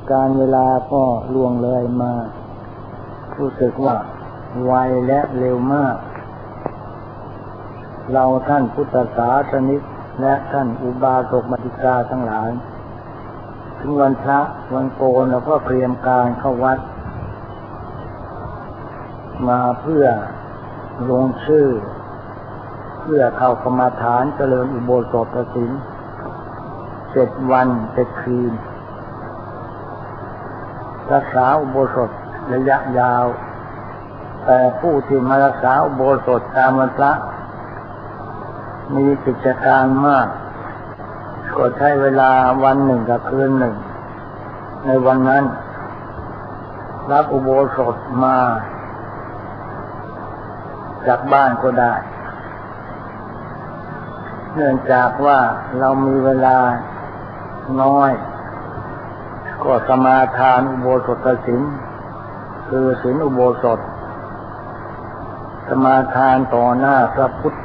การเวลาก็ล่วงเลยมารู้สึกว่าไวและเร็วมากเราท่านพุทธศาสนิกและท่านอุบาสกบัณฑิกาทั้งหลายถึงวันพระวันโกนเราก็เตรียมการเข้าวัดมาเพื่อลงชื่อเพื่อเข้ากรรมฐานเจริญอุโบสถศีล7 วัน7 คืนรักษาอุโบสถระยะยาวแต่ผู้ที่มารักษาอุโบสถตามวันพระมีกิจการมากก็ใช้เวลาวันหนึ่งกับคืนหนึ่งในวันนั้นรับอุโบสถมาจากบ้านก็ได้เนื่องจากว่าเรามีเวลาน้อยก็สมาทานอุโบสถศีลคือศีลอุโบสถสมาทานต่อหน้าพระพุทธ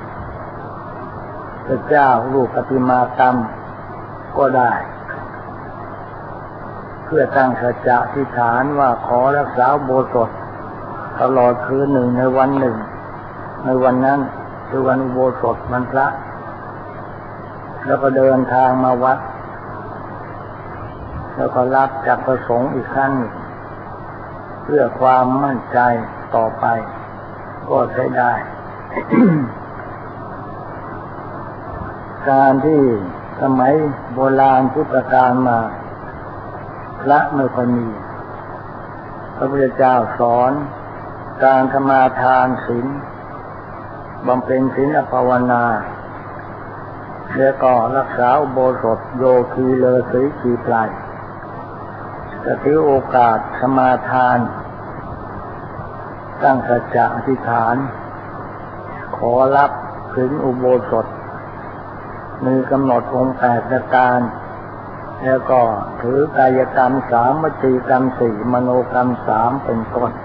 เจ้ารูปปฏิมากรรมก็ได้เพื่อตั้งสัจจะอธิษฐานว่าขอรักษาอุโบสถตลอดคืนหนึ่งในวันหนึ่งในวันนั้นคือวันอุโบสถวันพระแล้วก็เดินทางมาวัดแล้วก็รับจากประสงค์อีกครั้งหนึ่งเพื่อความมั่นใจต่อไปก็ใช้ได้ การที่สมัยโบราณพุทธกาลมาพระไม่ค่อยมีพระพุทธเจ้าสอนการสมาทานศีลบำเพ็ญศีลภาวนาแล้วก็รักษาอุโบสถโยคีเลอศีขีไพรจะถือโอกาสสมาทานตั้งสัจจะอธิษฐานขอรับถึงอุโบสถมีกำหนดองค์8 ประการแล้วก็ถือกายกรรม3วจีกรรม4มโนกรรม3เป็นต้น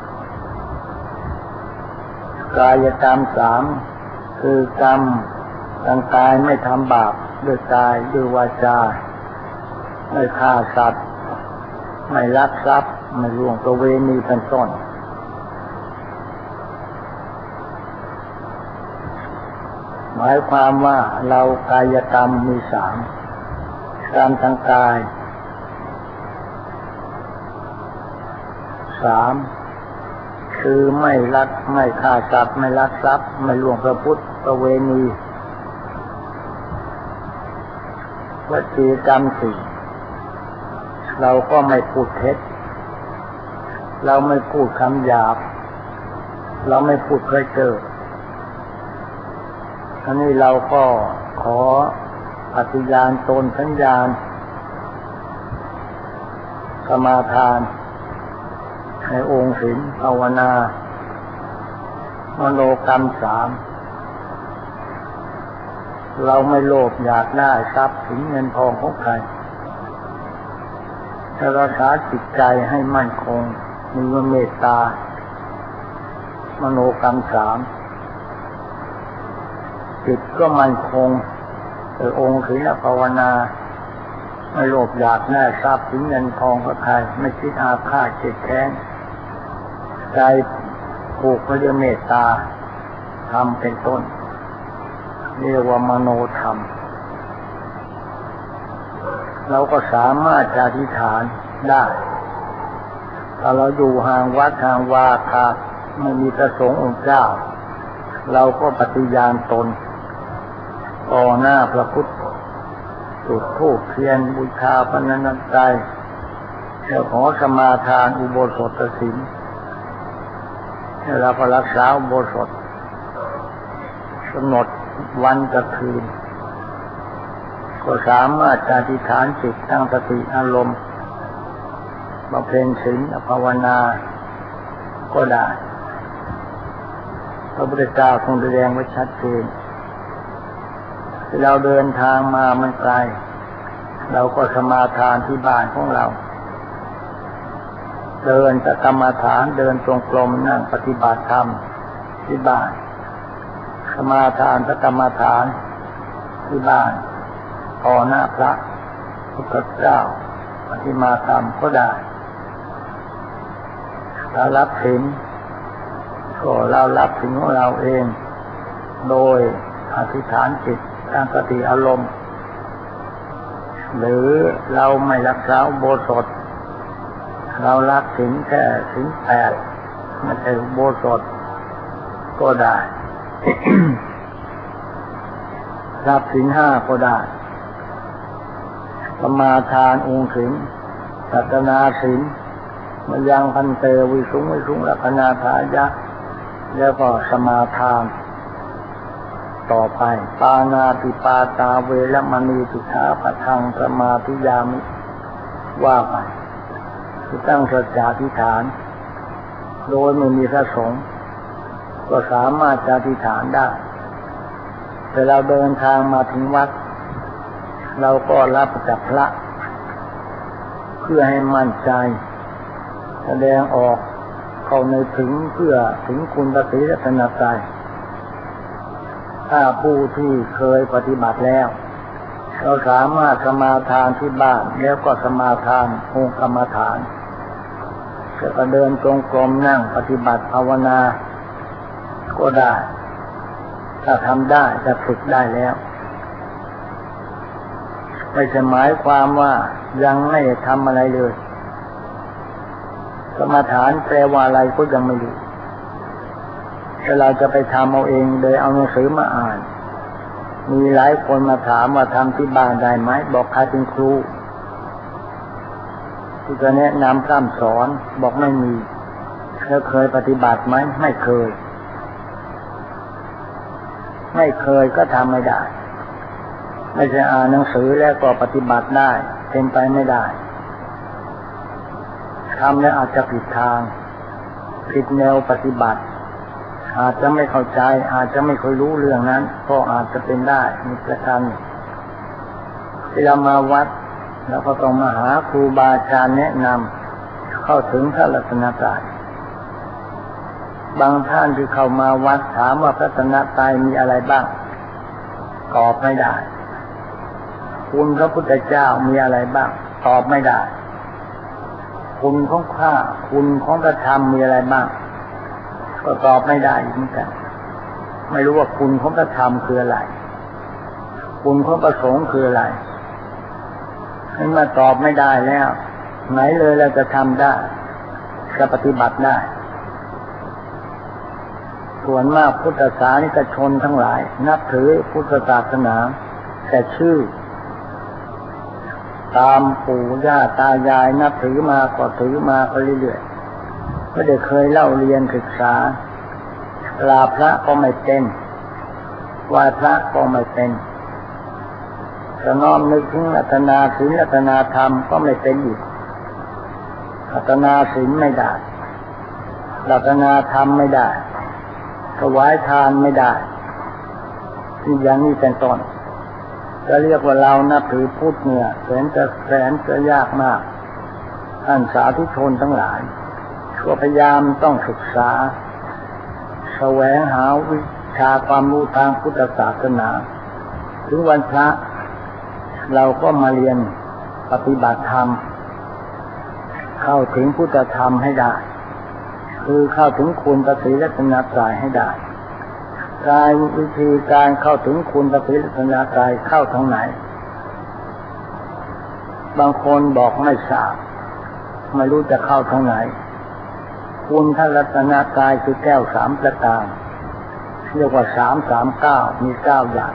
กายกรรม3คือกรรมทางกายไม่ทำบาปด้วยกายด้วยวาจาไม่ฆ่าสัตว์ไม่ลักทรัพย์ไม่ล่วงประเวณีเป็นต้นหมายความว่าเรากายกรรมมี3กรรมทางกาย3คือไม่ลักไม่ฆ่าสัตว์ไม่ลักทรัพย์ไม่ล่วงประพฤติประเวณีวจีกรรม4เราก็ไม่พูดเท็จเราไม่พูดคำหยาบเราไม่พูดเพ้อเจ้ออันนี้เราก็ขอปฏิญาณตนสัญญาณสมาทานในองค์ศีลภาวนามโนกรรม3เราไม่โลภอยากได้ทรัพย์สินเงินทองของใครจะรักษาจิตใจให้มั่นคงมีเมตตามโนกรรม3จิตก็มั่นคงองค์ศีลภาวนาไม่โลภอยากได้ทรัพย์สินเงินทองของใครไม่คิดอาฆาตเกลียดแค้นใจผูกไว้ด้วยเมตตาธรรมเป็นต้นเรียกว่ามโนธรรมเราก็สามารถอธิษฐานได้ถ้าเราอยู่ห่างวัดห่างวาขาไม่มีพระสงฆ์องค์เจ้าเราก็ปฏิญาณตนต่อหน้าพระพุทธจุดธูปเทียนบูชาพระนันตรัยแล้วขอสมาทานอุโบสถศีลแล้วเราก็รักษาอุโบสถกำหนดวันกับคืนก็สามารถอธิษฐานจิตตั้งสติอารมณ์บำเพ็ญศีลภาวนาก็ได้พระพุทธเจ้าทรงแสดงไว้ชัดเจนที่เราเดินทางมามันไกลเราก็สมาทานที่บ้านของเราเดินกรรมฐานเดินตรงกลมนั่งปฏิบัติธรรมที่บ้านสมาทานกรรมฐานที่บ้านต่อหน้าพระพุทธเจ้าปฏิมาธรรมก็ได้เรารับศีลก็เรารับศีลของเราเองโดยอธิษฐานจิตตั้งสติอารมณ์หรือเราไม่รักษาอุโบสถเรารับศีลแค่ศีล8ไม่ใช่อุโบสถก็ได้ รับศีล5ก็ได้สมาทานองค์ศีลสัตนาศีลมยังพันเตวิสุงลักขณาทายะแล้วก็สมาทานต่อไปปานาติปาตาเวรมณีสิกขาปะทังสมาธิยามิว่าไปคือตั้งสัจจะอธิษฐานโดยไม่มีพระสงฆ์ก็สามารถจะอธิษฐานได้แต่เราเดินทางมาถึงวัดเราก็รับจากพระเพื่อให้มั่นใจแสดงออกเข้าในถึงเพื่อถึงคุณพระศรีรัตนตรัยถ้าผู้ที่เคยปฏิบัติแล้วเราสามารถสมาทานที่บ้านแล้วก็สมาทานองค์กรรมฐานก็เดินจงกรมนั่งปฏิบัติภาวนาก็ได้ถ้าทำได้จะฝึกได้แล้วไม่ใช่หมายความว่ายังไม่ทำอะไรเลยกรรมฐานแปลว่าอะไรก็ยังไม่รู้ถ้าเราจะไปทำเอาเองโดยเอาหนังสือมาอ่านมีหลายคนมาถามว่าทำที่บ้านได้ไหมบอกใครเป็นครูที่จะแนะนำพร่ำสอนบอกไม่มีแล้วเคยปฏิบัติไหมไม่เคยก็ทำไม่ได้ไม่ใช่อ่านหนังสือแล้วก็ปฏิบัติได้เป็นไปไม่ได้ทำแล้วอาจจะผิดทางผิดแนวปฏิบัติอาจจะไม่เข้าใจอาจจะไม่เคยรู้เรื่องนั้นก็อาจจะเป็นได้มีประการที่เรามาวัดแล้วก็ต้องมาหาครูบาอาจารย์แนะนำเข้าถึงพระรัตนตรัยบางท่านที่เข้ามาวัดถามว่าพระรัตนตรัยมีอะไรบ้างตอบไม่ได้คุณพระพุทธเจ้ามีอะไรบ้างตอบไม่ได้คุณของข้าคุณของพระธรรมมีอะไรบ้างก็ตอบไม่ได้เหมือนกันไม่รู้ว่าคุณของพระธรรมคืออะไรคุณของพระสงฆ์คืออะไรให้มาตอบไม่ได้แล้วไหนเลยเราจะทำได้จะปฏิบัติได้ส่วนมากพุทธศาสนิกชนทั้งหลายนับถือพุทธศาสนาแต่ชื่อตามปู่ย่าตายายนับถือมาก็ถือมาไปเรื่อยๆไม่ได้เคยเล่าเรียนศึกษากราบพระก็ไม่เป็นไหว้พระก็ไม่เป็นจะน้อมนึกถึงรัตนาศีลรัตนาธรรมก็ไม่เป็นอีกรัตนาศีลไม่ได้รัตนาธรรมไม่ได้ถวายทานไม่ได้อย่างนี้เป็นต้นจะเรียกว่าเรานับถือพุทธเนี่ยแสนจะยากมากท่านสาธุชนทั้งหลายก็พยายามต้องศึกษาแสวงหาวิชาความรู้ทางพุทธศาสนาถึงวันพระเราก็มาเรียนปฏิบัติธรรมเข้าถึงพุทธธรรมให้ได้คือเข้าถึงคุณพระศรีรัตนตรัยให้ได้การวิธีการเข้าถึงคุณพระศรีรัตนตรัยเข้าทางไหนบางคนบอกไม่ทราบไม่รู้จะเข้าทางไหนคุณพระรัตนตรัยคือแก้ว3ประการเรียกว่า339มี9อย่าง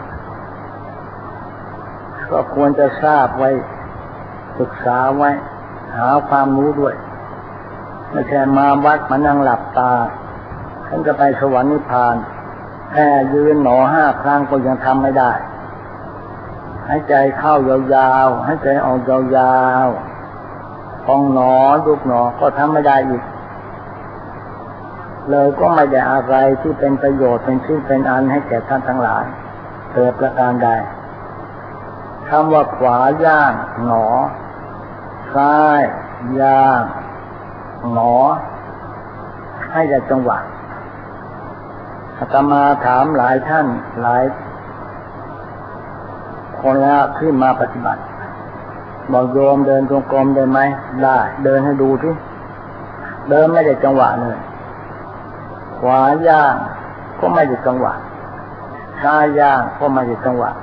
ก็ควรจะทราบไว้ศึกษาไว้หาความรู้ด้วยไม่ใช่มาวัดมานั่งหลับตาฉันจะไปสวรรค์นิพพานแค่ยืนหนอ5 ครั้งก็ยังทำไม่ได้หายใจเข้ายาวๆหายใจออกยาวๆพองหนอยุบหนอก็ทำไม่ได้อีกเลยก็ไม่ได้อะไรที่เป็นประโยชน์เป็นชิ้นเป็นอันให้แก่ท่านทั้งหลายเกิดประการใดคำว่าขวาย่างหนอซ้ายย่างหนอให้ได้จังหวะอาตมาถามหลายท่านหลายคนแล้วขึ้นมาปฏิบัติบอกโยมเดินจงกรมได้ไหมได้เดินให้ดูที่เดินไม่ได้จังหวะเลยขวาย่างก็ไม่ได้จังหวะซ้ายย่างก็ไม่ได้จังหวะ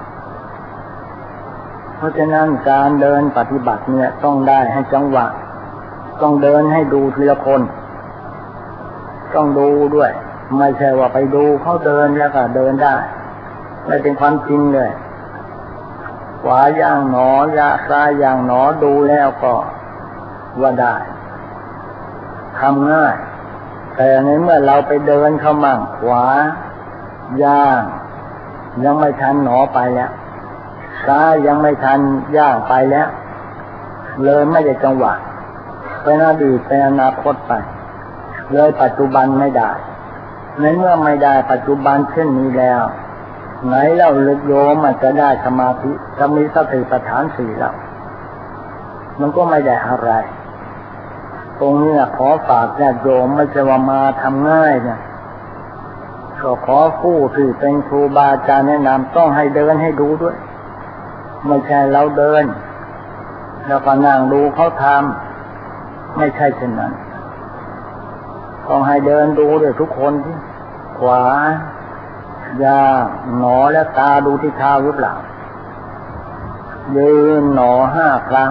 เพราะฉะนั้นการเดินปฏิบัติเนี่ยต้องได้ให้จังหวะต้องเดินให้ดูทีละคนต้องดูด้วยไม่ใช่ว่าไปดูเขาเดินแล้วก็เดินได้ไม่เป็นความจริงเลยขวาย่างหนอยะซ้ายย่างหนอดูแล้วก็ว่าได้ทำง่ายแต่ในเมื่อเราไปเดินเข้ามั่งขวาย่างยังไม่ทันหนอไปแล้วซ้ายยังไม่ทันย่างไปแล้วเลยไม่ได้จังหวะเป็นอดีตเป็นอนาคตไปเลยปัจจุบันไม่ได้ในเมื่อไม่ได้ปัจจุบันเช่นนี้แล้วไหนเล่าลึกโยมมันจะได้สมาธิจะมีสติปัฏฐานสี่แล้วมันก็ไม่ได้อะไรตรงนี้ขอฝากญาติโยมไม่ใช่ว่ามาทำง่ายนะก็ขอผู้ที่เป็นครูบาอาจารย์แนะนำต้องให้เดินให้ดูด้วยไม่ใช่เราเดินแล้วก็นั่งดูเขาทำไม่ใช่เช่นนั้นต้องให้เดินดูด้วยทุกคนที่ขวาย่างหนอและตาดูที่เท้าหรือเปล่ายืนหนอ5 ครั้ง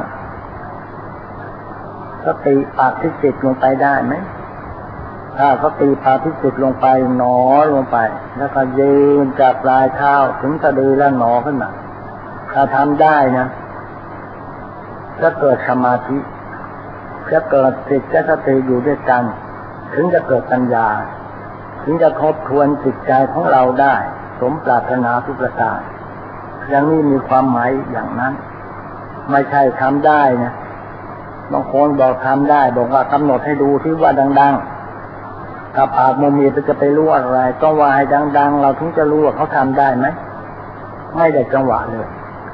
สติปักที่จิตลงไปได้ไหมถ้าสติปักที่จิตลงไปหนอลงไปแล้วก็ยืนจากปลายเท้าถึงสะดือแล้วหนอขึ้นมาถ้าทำได้นะจะเกิดสมาธิจะเกิดจิตและสติอยู่ด้วยกันถึงจะเกิดปัญญาถึงจะทบทวนจิตใจของเราได้สมปรารถนาทุกประการอย่างนี้มีความหมายอย่างนั้นไม่ใช่ทำได้นะบางคนบอกทำได้บอกว่ากำหนดให้ดูที่ว่าดังๆถ้าปากมุมีจะไปรู้อะไรต้องว่าให้ดังๆเราถึงจะรู้ว่าเขาทำได้ไหมไม่ได้จังหวะเลย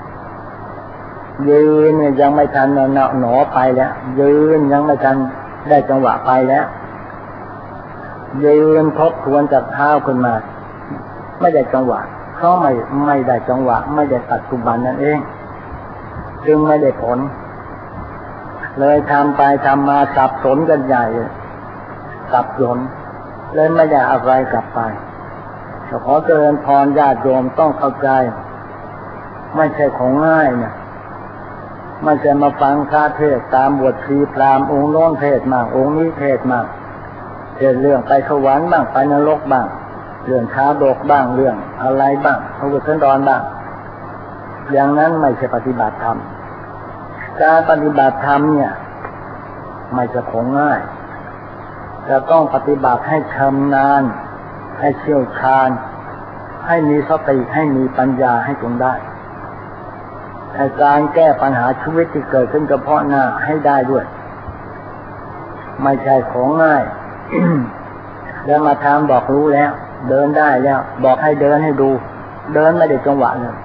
ยืนเนี่ยยังไม่ทันหนอไปแล้วยืนยังไม่ทันได้จังหวะไปแล้วยืนทบทวนจากเท้าขึ้นมาไม่ได้จังหวะเพราะไม่ได้จังหวะไม่ได้ปัจจุบันนั่นเองจึงไม่ได้ผลเลยทำไปทำมาสับสนกันใหญ่สับสนเลยไม่ได้อะไรกลับไปขอเจริญพรญาติโยมต้องเข้าใจไม่ใช่ของง่ายนะไม่ใช่มาฟังพระเทศตามบทชีพราหมณ์องค์โน้นเทศมากองค์นี้เทศมากเทศเรื่องไปสวรรค์บ้างไปนรกบ้างเรื่องชาดกบ้างเรื่องอะไรบ้างพระพุทธดอนบ้างอย่างนั้นไม่ใช่ปฏิบัติธรรมการปฏิบัติธรรมเนี่ยไม่ใช่ของง่ายจะต้องปฏิบัติให้ชำนาญให้เชี่ยวชาญให้มีสติให้มีปัญญาให้จงได้ให้การแก้ปัญหาชีวิตที่เกิดขึ้นเฉพาะหน้าให้ได้ด้วยไม่ใช่ของง่าย แล้วมาทำบอกรู้แล้วเดินได้แล้วบอกให้เดินให้ดูเดินไม่ได้จังหวะเลย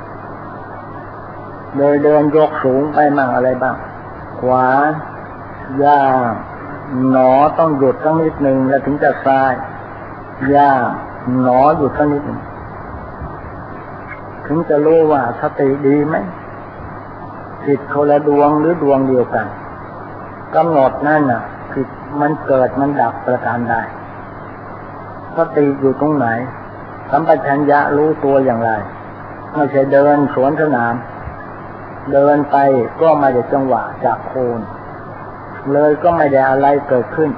เดินยกสูงไปมั่งอะไรบ้างขวาย่างหนอต้องหยุดสักนิดหนึ่งแล้วถึงจะซ้ายย่างหนอหยุดสักนิดหนึ่งถึงจะรู้ว่าสติดีไหมจิตคนละดวงหรือดวงเดียวกันกำหนดนั่นน่ะจิตมันเกิดมันดับประการใดสติอยู่ตรงไหนสัมปชัญญะรู้ตัวอย่างไรไม่ใช่เดินสวนสนามเดินไปก็ไม่ได้จังหวะจากโคนเลยก็ไม่ได้อะไรเกิดขึ้น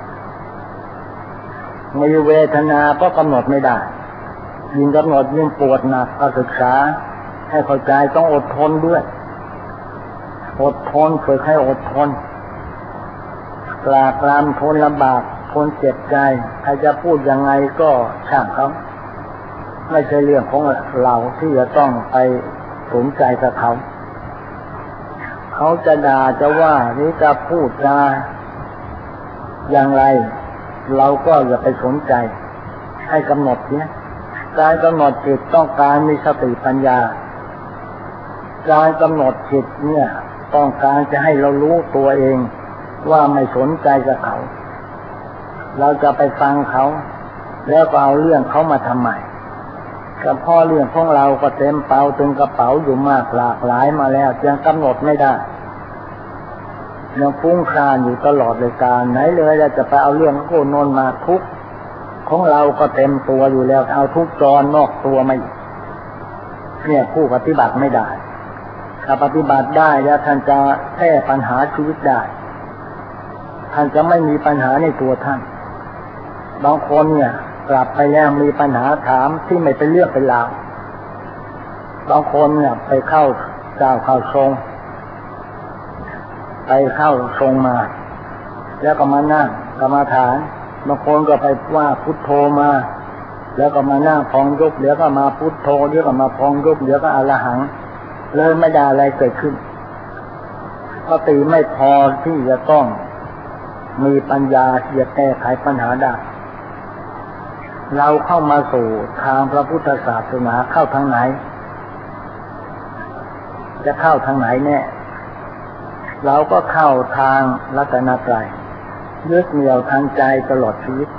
มีเวทนาก็กำหนดไม่ได้ยิ่งกำหนดยิ่งปวดหนักก็ศึกษาให้เข้าใจต้องอดทนด้วยอดทนฝึกให้อดทนกล้ากรำทนลำบากทนเจ็บใจใครจะพูดยังไงก็ช่างเขาไม่ใช่เรื่องของเราที่จะต้องไปสนใจกับเขาเขาจะด่าจะว่าหรือจะพูดจาอย่างไรเราก็อย่าไปสนใจให้กำหนดเนี่ยการกำหนดจิตต้องการมีสติปัญญาการกำหนดจิตเนี่ยต้องการจะให้เรารู้ตัวเองว่าไม่สนใจกับเขาเราจะไปฟังเขาแล้วก็เอาเรื่องเขามาทำไมกับพ่อเรื่องของเราก็เต็มเป๋าตึงกระเป๋าอยู่มากหลากหลายมาแล้วยังกำหนดไม่ได้ยังฟุ้งซ่านอยู่ตลอดเลยการไหนเลยจะไปเอาเรื่องโกนนมาทุกของเราก็เต็มตัวอยู่แล้วเอาทุกจรนอกตัวไม่เนี่ยผู้ปฏิบัติไม่ได้ถ้าปฏิบัติได้แล้วท่านจะแก้ปัญหาชีวิตได้ท่านจะไม่มีปัญหาในตัวท่านบางคนเนี่ยกลับไปแล้วมีปัญหาถามที่ไม่เป็นเรื่องเป็นราวบางคนเนี่ยไปเข้าเจ้าเข้าทรงไปเข้าทรงมาแล้วก็มานั่งกรรมฐานบางคนก็ไปว่าพุทโธมาแล้วก็มานั่งพองยุบเดี๋ยวก็มาพุทโธเดี๋ยวก็มาพองยุบเดี๋ยวก็อรหังเลยไม่ได้อะไรเกิดขึ้นสติไม่พอที่จะต้องมีปัญญาที่จะแก้ไขปัญหาได้เราเข้ามาสู่ทางพระพุทธศาสนาเข้าทางไหนจะเข้าทางไหนเนี่ยเราก็เข้าทางรัตนตรัยยึดเหนี่ยวทางใจตลอดชีวิต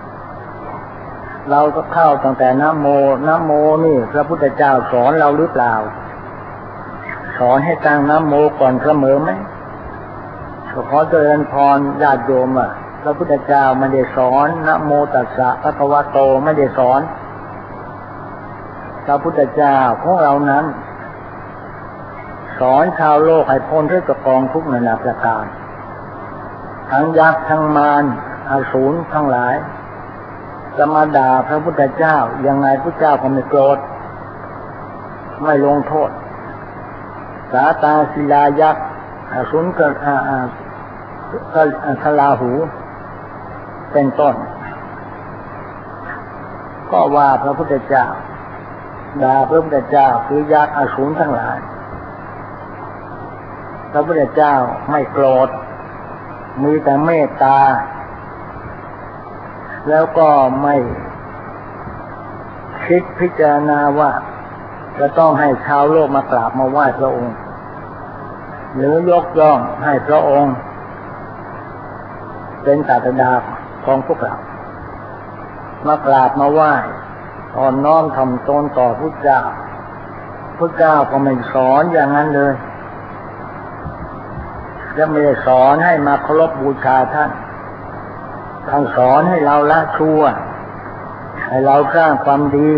เราก็เข้าตั้งแต่นะโมนะโมนี่พระพุทธเจ้าสอนเราหรือเปล่าสอนให้ตั้งนะโมก่อนเสมอไหมขอเจริญพรญาติโยมพระพุทธเจ้าไม่ได้สอนนะโมตัสสะภะคะวะโตไม่ได้สอนพระพุทธเจ้าของเรานั้นสอนชาวโลกให้พ้นจากกองทุกข์นานาประการทั้งยักษ์ทั้งมารอสูรทั้งหลายจะมาด่าพระพุทธเจ้ายังไงพระเจ้าก็ไม่โกรธไม่ลงโทษสาตาศิลายักษ์อสูรก็ทลาหูเป็นต้นก็ว่าพระพุทธเจ้าด่าพระพุทธเจ้าคือยักษ์อสูรทั้งหลายพระพุทธเจ้าไม่โกรธมีแต่เมตตาแล้วก็ไม่คิดพิจารณาว่าจะต้องให้ชาวโลกมากราบมาไหว้พระองค์หรือยกย่องให้พระองค์เป็นศาสดาของพวกเรามากราบมาไหว้อ่อนน้อมถ่อมตนต่อพระเจ้าพระเจ้าก็ไม่สอนอย่างนั้นเลยจะไม่ได้สอนให้มาเคารพบูชาท่านสอนให้เราละชั่วให้เราสร้างความดี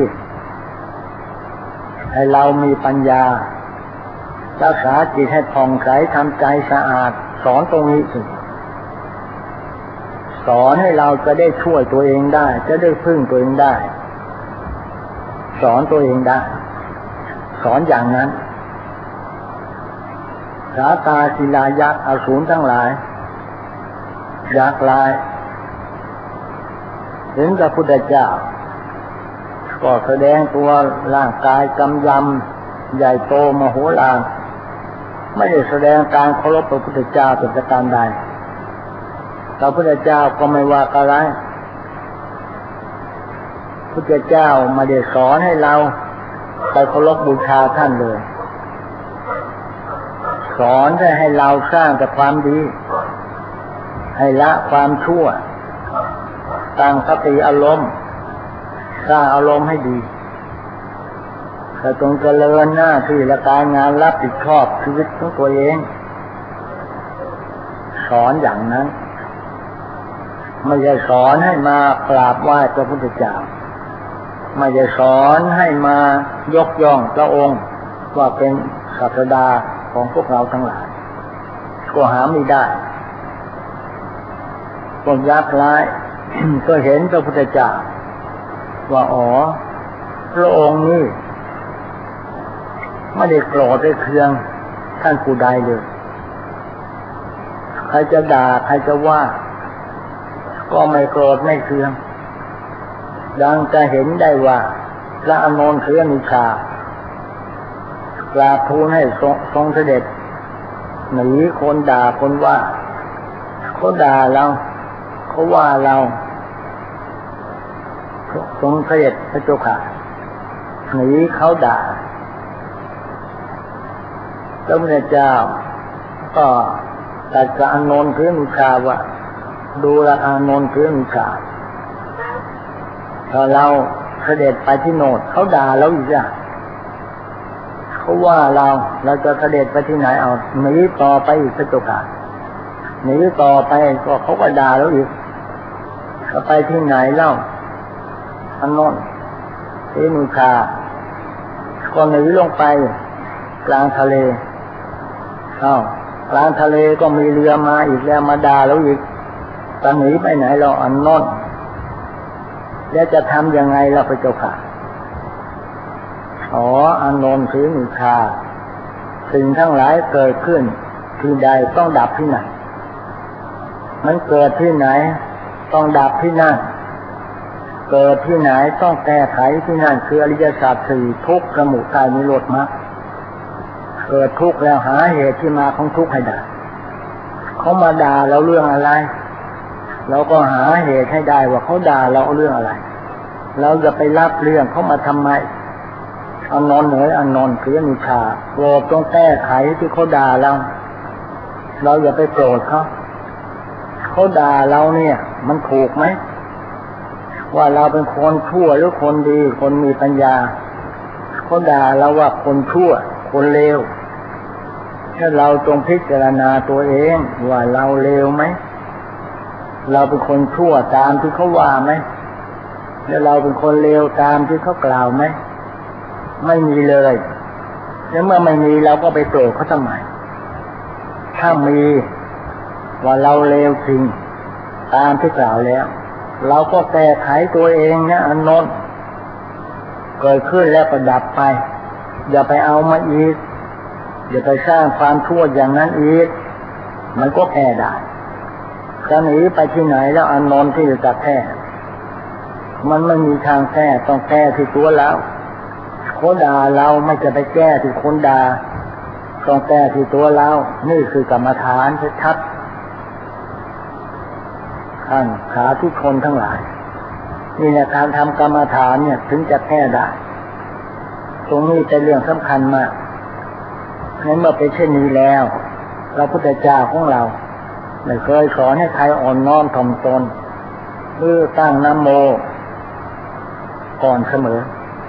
ให้เรามีปัญญารักษาจิตให้ผ่องใสทำใจสะอาดสอนตรงนี้สิสอนให้เราจะได้ช่วยตัวเองได้จะได้พึ่งตัวเองได้สอนตัวเองได้สอนอย่างนั้นสาตาศิลายักษ์อสูรทั้งหลายยักษ์ลายเห็นพระพุทธเจ้าก็แสดงตัวร่างกายกำยำใหญ่โตมโหฬารไม่ได้แสดงการเคารพพระพุทธเจ้าเป็นประการใดพระพุทธเจ้าก็ไม่ว่าอะไรพระพุทธเจ้าไม่ได้สอนให้เราไปเคารพบูชาท่านเลยสอนให้เราสร้างแต่ความดีให้ละความชั่วตั้งสติอารมณ์สร้างอารมณ์ให้ดีแต่จงเจริญหน้าที่และการงานรับผิดชอบชีวิตของตัวเองสอนอย่างนั้นไม่ใช่สอนให้มากราบไหว้พระพุทธเจ้าไม่ใช่สอนให้มายกย่องพระองค์ว่าเป็นศาสดาของพวกเราทั้งหลายก็หาไม่ได้คนยากร้าย ก็เห็นพระพุทธเจ้าว่าอ๋อพระองค์นี่ไม่ได้โกรธได้เคืองท่านผู้ใดเลยใครจะด่าใครจะว่าก็ไม่โกรธไม่เคืองดังจะเห็นได้ว่าพระอานนท์เสือนิชากราบทูลให้ทรงเสด็จหนีคนด่าคนว่าเขาด่าเราเขาว่าเราทรงเสด็จพระเจ้าค่ะหนีเขาด่าพระพุทธเจ้าก็ตรัสกับอานนท์เสือนิชาว่าดูแลอานนท์เสือนิชาถ้าเราเสด็จไปที่โน่นเขาด่าเราอีกอ่ะเขาว่าเราจะเสด็จไปที่ไหนเอาหนีต่อไปอีกพระเจ้าค่ะหนีต่อไปก็เขาก็ด่าเราอีกจะไปที่ไหนเล่าอันโน้นเอนุชาก็หนีลงไปกลางทะเลกลางทะเลก็มีเรือมาอีกแล้วมาด่าเราอีกจะหนีไปไหนเราอันโน้นแล้วจะทำยังไงล่ะพระเจ้าค่ะอานนท์ศรีนุชาสิ่งทั้งหลายเกิดขึ้นที่ใดต้องดับที่ไหนมันเกิดที่ไหนต้องดับที่นั่นเกิดที่ไหนต้องแก้ไขที่นั่นคืออริยสัจสี่ทุกข์สมุทัยนิโรธมรรคเกิดทุกข์แล้วหาเหตุที่มาของทุกข์ให้ได้เขามาด่าเราเรื่องอะไรเราก็หาเหตุให้ได้ว่าเขาด่าเราเรื่องอะไรเราจะไปรับเรื่องเขามาทำไมอานนท์อานนท์ศรีนุชาโปรดต้องแก้ไขที่เขาด่าเราอย่าไปโกรธเขาด่าเราเนี่ยมันถูกไหมว่าเราเป็นคนชั่วหรือคนดีคนมีปัญญาเขาด่าเราว่าคนชั่วคนเลวถ้าเราจงพิจารณาตัวเองว่าเราเลวไหมเราเป็นคนชั่วตามที่เขาว่าไหมแล้วเราเป็นคนเลวตามที่เขากล่าวไหมไม่มีเลยแล้วเมื่อไม่มีเราก็ไปโกรธเขาทำไมถ้ามีว่าเราเลวจริงตามที่กล่าวแล้วเราก็แก้ไขตัวเองนะอานนท์เกิดขึ้นแล้วก็ดับไปอย่าไปเอามาอีกอย่าไปสร้างความชั่วอย่างนั้นอีกมันก็แก้ได้จะหนีไปที่ไหนแล้วอานนท์ที่จะแก้มันไม่มีทางแก้ต้องแก้ที่ตัวเราคนด่าเราไม่จะไปแก้ที่คนด่าต้องแก้ที่ตัวเรานี่คือกรรมฐานชัดท่านสาธุชนทั้งหลายนี่เนี่ยการทำกรรมฐานเนี่ยถึงจะแก้ได้ตรงนี้เป็นเรื่องสำคัญมากงั้นเมื่อเป็นเช่นนี้แล้วพระพุทธเจ้าของเราไม่เคยสอนให้ใครอ่อนน้อมถ่อมตนหรือตั้งนะโมก่อนเสมอ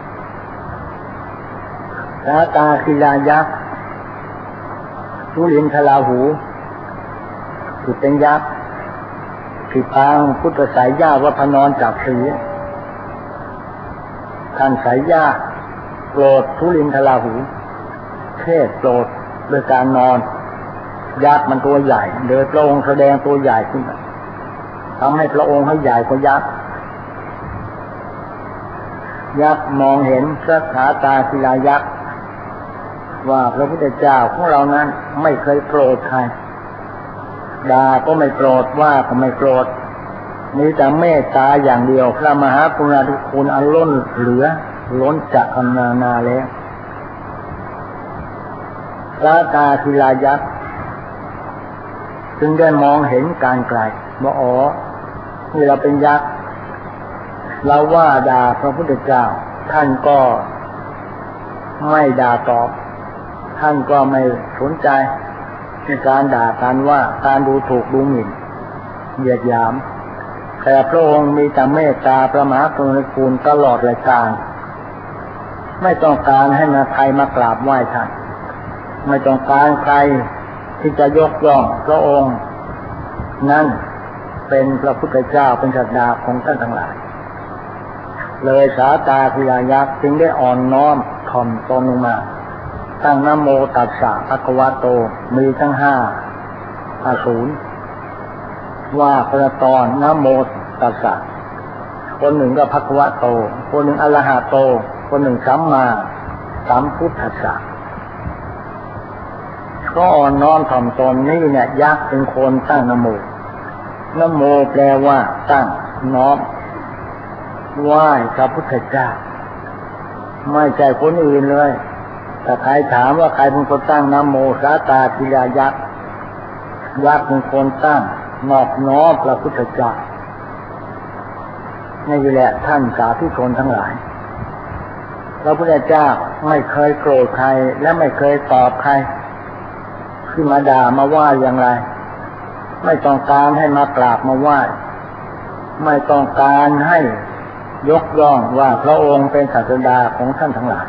สาตาศิลายักษ์ทุลินทราหูคือเป็นยักษ์ที่ปางพุทธสายญาติวัดพนรจากศรีท่านสายญาติโปรดทุลินทราหูเทศโปรดโดยการนอนยักษ์มันตัวใหญ่โดยพระองค์แสดงตัวใหญ่ขึ้นมาทำให้พระองค์ให้ใหญ่กว่ายักษ์มองเห็นสาตาศิลายักษ์ว่าพระพุทธเจ้าของเรานั้นไม่เคยโกรธใครด่าก็ไม่โกรธว่าก็ไม่โกรธมีแต่เมตตาอย่างเดียวพระมหากรุณาธิคุณอันล้นเหลือล้นจากอนาแล้วสาตาศิลายักษ์จึงได้มองเห็นการไกลว่านี่เราเป็นยักษ์เราว่าด่าพระพุทธเจ้าท่านก็ไม่ด่าตอบท่านก็ไม่สนใจในการด่าการว่าการดูถูกดูหมิ่นเหยียดหยามแต่พระองค์มีแต่เมตตาพระมหากรุณาธิคุณตลอดรายการไม่ต้องการให้ใครมากราบไหว้ท่านไม่ต้องการใครที่จะยกย่องพระองค์นั่นเป็นพระพุทธเจ้าเป็นศาสดาของท่านทั้งหลายเลยสาตาศิลายักษ์จึงได้อ่อนน้อมถ่อมตนลงมาตั้งนะโมตัสสะภะคะวะโตมีทั้ง5 สูรว่าประตอนนะโมตัสสะคนหนึ่งก็ภะคะวะโตคนหนึ่งอะระหะโตคนหนึ่งสัมมาสัมพุทธัสสะก็อ่อนน้อมถ่อมตนนี่เนี่ยยักษ์เป็นคนตั้งนะโมนะโมแปลว่าตั้งน้อมไหว้พระพุทธเจ้าไม่ใช่คนอื่นเลยถ้าใครถามว่าใครเป็นคนตั้งนะโมสาตาศิลายักษ์เป็นคนตั้งนอบน้อมพระพุทธเจ้านี่แหละท่านสาธุชนทั้งหลายพระพุทธเจ้าไม่เคยโกรธใครและไม่เคยตอบใครที่มาด่ามาว่าอย่างไรไม่ต้องการให้มากราบมาไหว้ไม่ต้องการให้ยกย่องว่าพระองค์เป็นศาสดาของท่านทั้งหลาย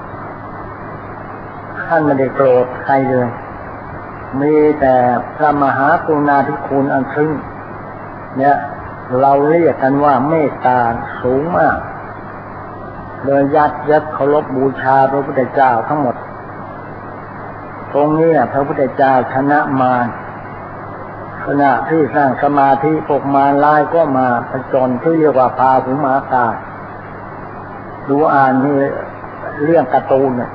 ท่านไม่ได้โกรธใครเลยมีแต่พระมหากรุณาธิคุณอันซึ้งเนี่ยเราเรียกกันว่าเมตตาสูงมากเลยยัดเคารพบูชาพระพุทธเจ้าทั้งหมดตรงนี้พระพุทธเจ้าชนะมารขณะที่สร้างสมาธิพวกมารร้ายก็มาผจญที่เรียกว่าพาหุมากาดูอ่านนี่เรื่องการ์ตูนเนี่ย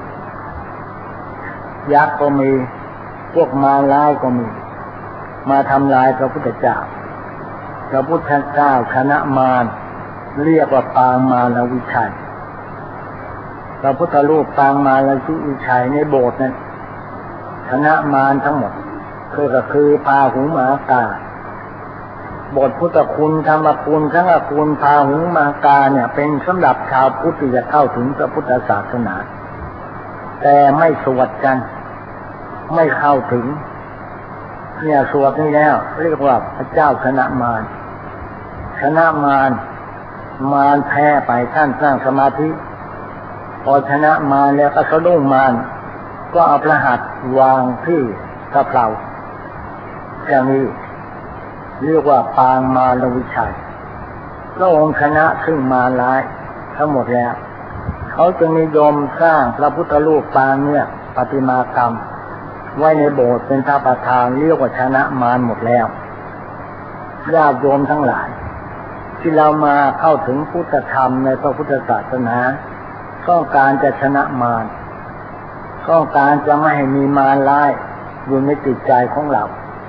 ยักษ์ก็มีพวกมารร้ายก็มีมาทำลายพระพุทธเจ้าพระพุทธเจ้าชนะมารเรียกว่าปางมารวิชัยพระพุทธรูปปางมารวิชัยในโบสถ์นั้นชนะมารทั้งหมดก็คือพาหุมากาบทพุทธคุณธรรมคุณสังฆคุณพาหุมากาเนี่ยเป็นสำหรับชาวพุทธที่จะเข้าถึงพระพุทธศาสนาแต่ไม่สวดกันไม่เข้าถึงเนี่ยสวดนี่แล้วเรียกว่าพระเจ้าชนะมารชนะมารแพ้ไปท่านสร้างสมาธิพอชนะมารแล้วก็สะดุ้งมารก็เอาพระหัตถ์วางที่กระเพราอย่างนี้เรียกว่าปางมารวิชัยพระองค์ชนะซึ่งมารร้ายทั้งหมดแล้วเขาจึงนิยมสร้างพระพุทธรูปปางเนี่ยประติมากรรมไว้ในโบสถ์เป็นท่าประธานเรียกว่าชนะมารหมดแล้วญาติโยมทั้งหลายที่เรามาเข้าถึงพุทธธรรมในพระพุทธศาสนาต้องการจะชนะมารต้องการจะไม่ให้มีมารร้ายอยู่ในจิตใจของเรา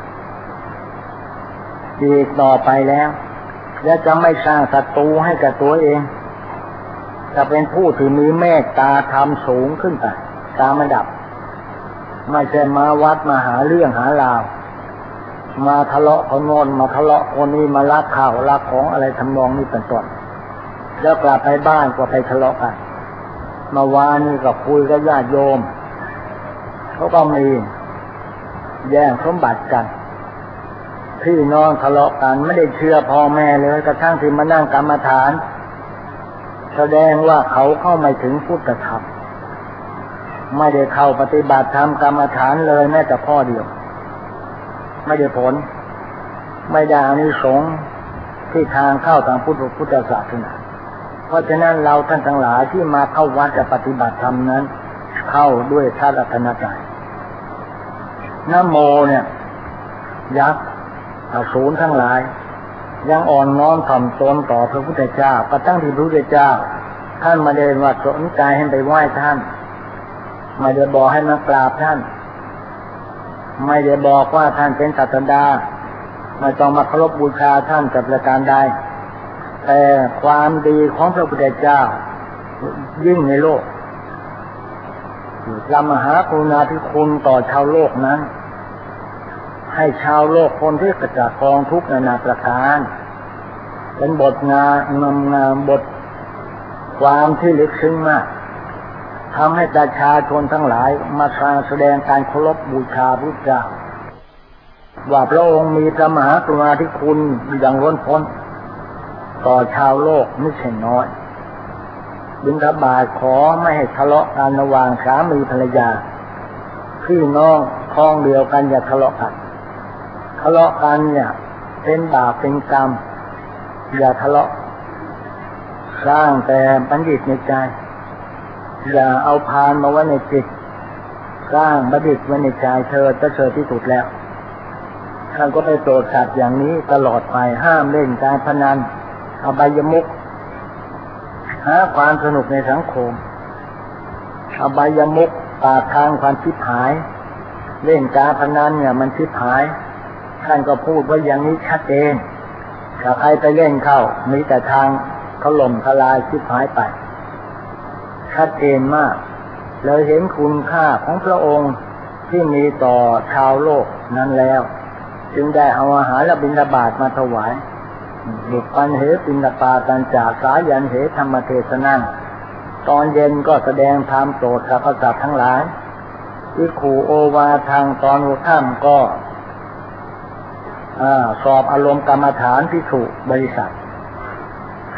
อีกต่อไปแล้วและจะไม่สร้างศัตรูให้กับตัวเองจะเป็นผู้ที่มีเมตตาธรรมสูงขึ้นไปตามระดับไม่ใช่มาวัดมาหาเรื่องหาราวมาทะเลาะคนโน้นมาทะเลาะคนนี้มาลักข่าวลักของอะไรทำนองนี้เป็นต้นแล้วกลับไปบ้านก็ไปทะเลาะกันเมื่อวานนี้ก็คุยกับญาติโยมเขาก็มีแย่งสมบัติกันพี่น้องทะเลาะกันไม่ได้เชื่อพ่อแม่เลยกระทั่งที่มานั่งกรรมฐานแสดงว่าเขาเข้าไม่ถึงพุทธธรรมไม่ได้เข้าปฏิบัติธรรมกรรมฐานเลยแม้แต่ข้อเดียวไม่ได้ผลไม่ได้อานิสงส์ที่ทางเข้าทางพุทธศาสนาเพราะฉะนั้นเราท่านทั้งหลายที่มาเข้าวัดจะปฏิบัติธรรมนั้นเข้าด้วยพระรัตนตรัยนะโมเนี่ยยักษ์อสูรทั้งหลายยังอ่อนน้อมถ่อมตนต่อพระพุทธเจ้าก็ตั้งที่พระพุทธเจ้าท่านไม่ได้ว่าสนใจให้ไปไหว้ท่านไม่ได้บอกให้มากราบท่านไม่ได้บอกว่าท่านเป็นศาสดาไม่ต้องมาเคารพบูชาท่านกับประการใดแต่ความดีของพระพุทธเจ้ายิ่งในโลกพระมหากรุณาธิคุณต่อชาวโลกนั้นให้ชาวโลกคนที่กระจัดกองทุกข์นานาประการเป็นบทงามบทความที่ลึกซึ้งมากทำให้ประชาชนทั้งหลายมาแสดงการเคารพบูชาพระพุทธเจ้าว่าพระองค์มีพระมหากรุณาธิคุณอย่างล้นพ้นต่อชาวโลกไม่ใช่น้อยบิณฑบาตขอไม่ให้ทะเลาะกันระหว่างสามีภรรยาพี่น้องท้องเดียวกันอย่าทะเลาะกันเนี่ยเป็นบาปเป็นกรรมอย่าทะเลาะสร้างแต่บัณฑิตในใจอย่าเอาพานมาไว้ในจิตสร้างบัณฑิตไว้ในใจเธอจะเจอที่สุดแล้วท่านก็ไปโปรดสัตว์อย่างนี้ตลอดไปห้ามเล่นการพนันอบายมุขหาความสนุกในสังคมอบายมุขปากทางความชิบหายเล่นการพนันเนี่ยมันชิบหายท่านก็พูดว่าอย่างนี้ชัดเจนถ้าใครไปเล่นเข้ามีแต่ทางถล่มทลายชิบหายไปชัดเจนมากเลยเห็นคุณค่าของพระองค์ที่มีต่อชาวโลกนั้นแล้วจึงได้เอาอาหารและบิณฑบาตมาถวายบุปปันเหปิณฑปาตัญจาสายันเหธรรมเทศนาตอนเย็นก็แสดงธรรมโปรดสรรพสัตว์ทั้งหลายภิกขุโอวาทางตอนหัวค่ำก็สอบอารมณ์กรรมฐานภิกษุบริษัท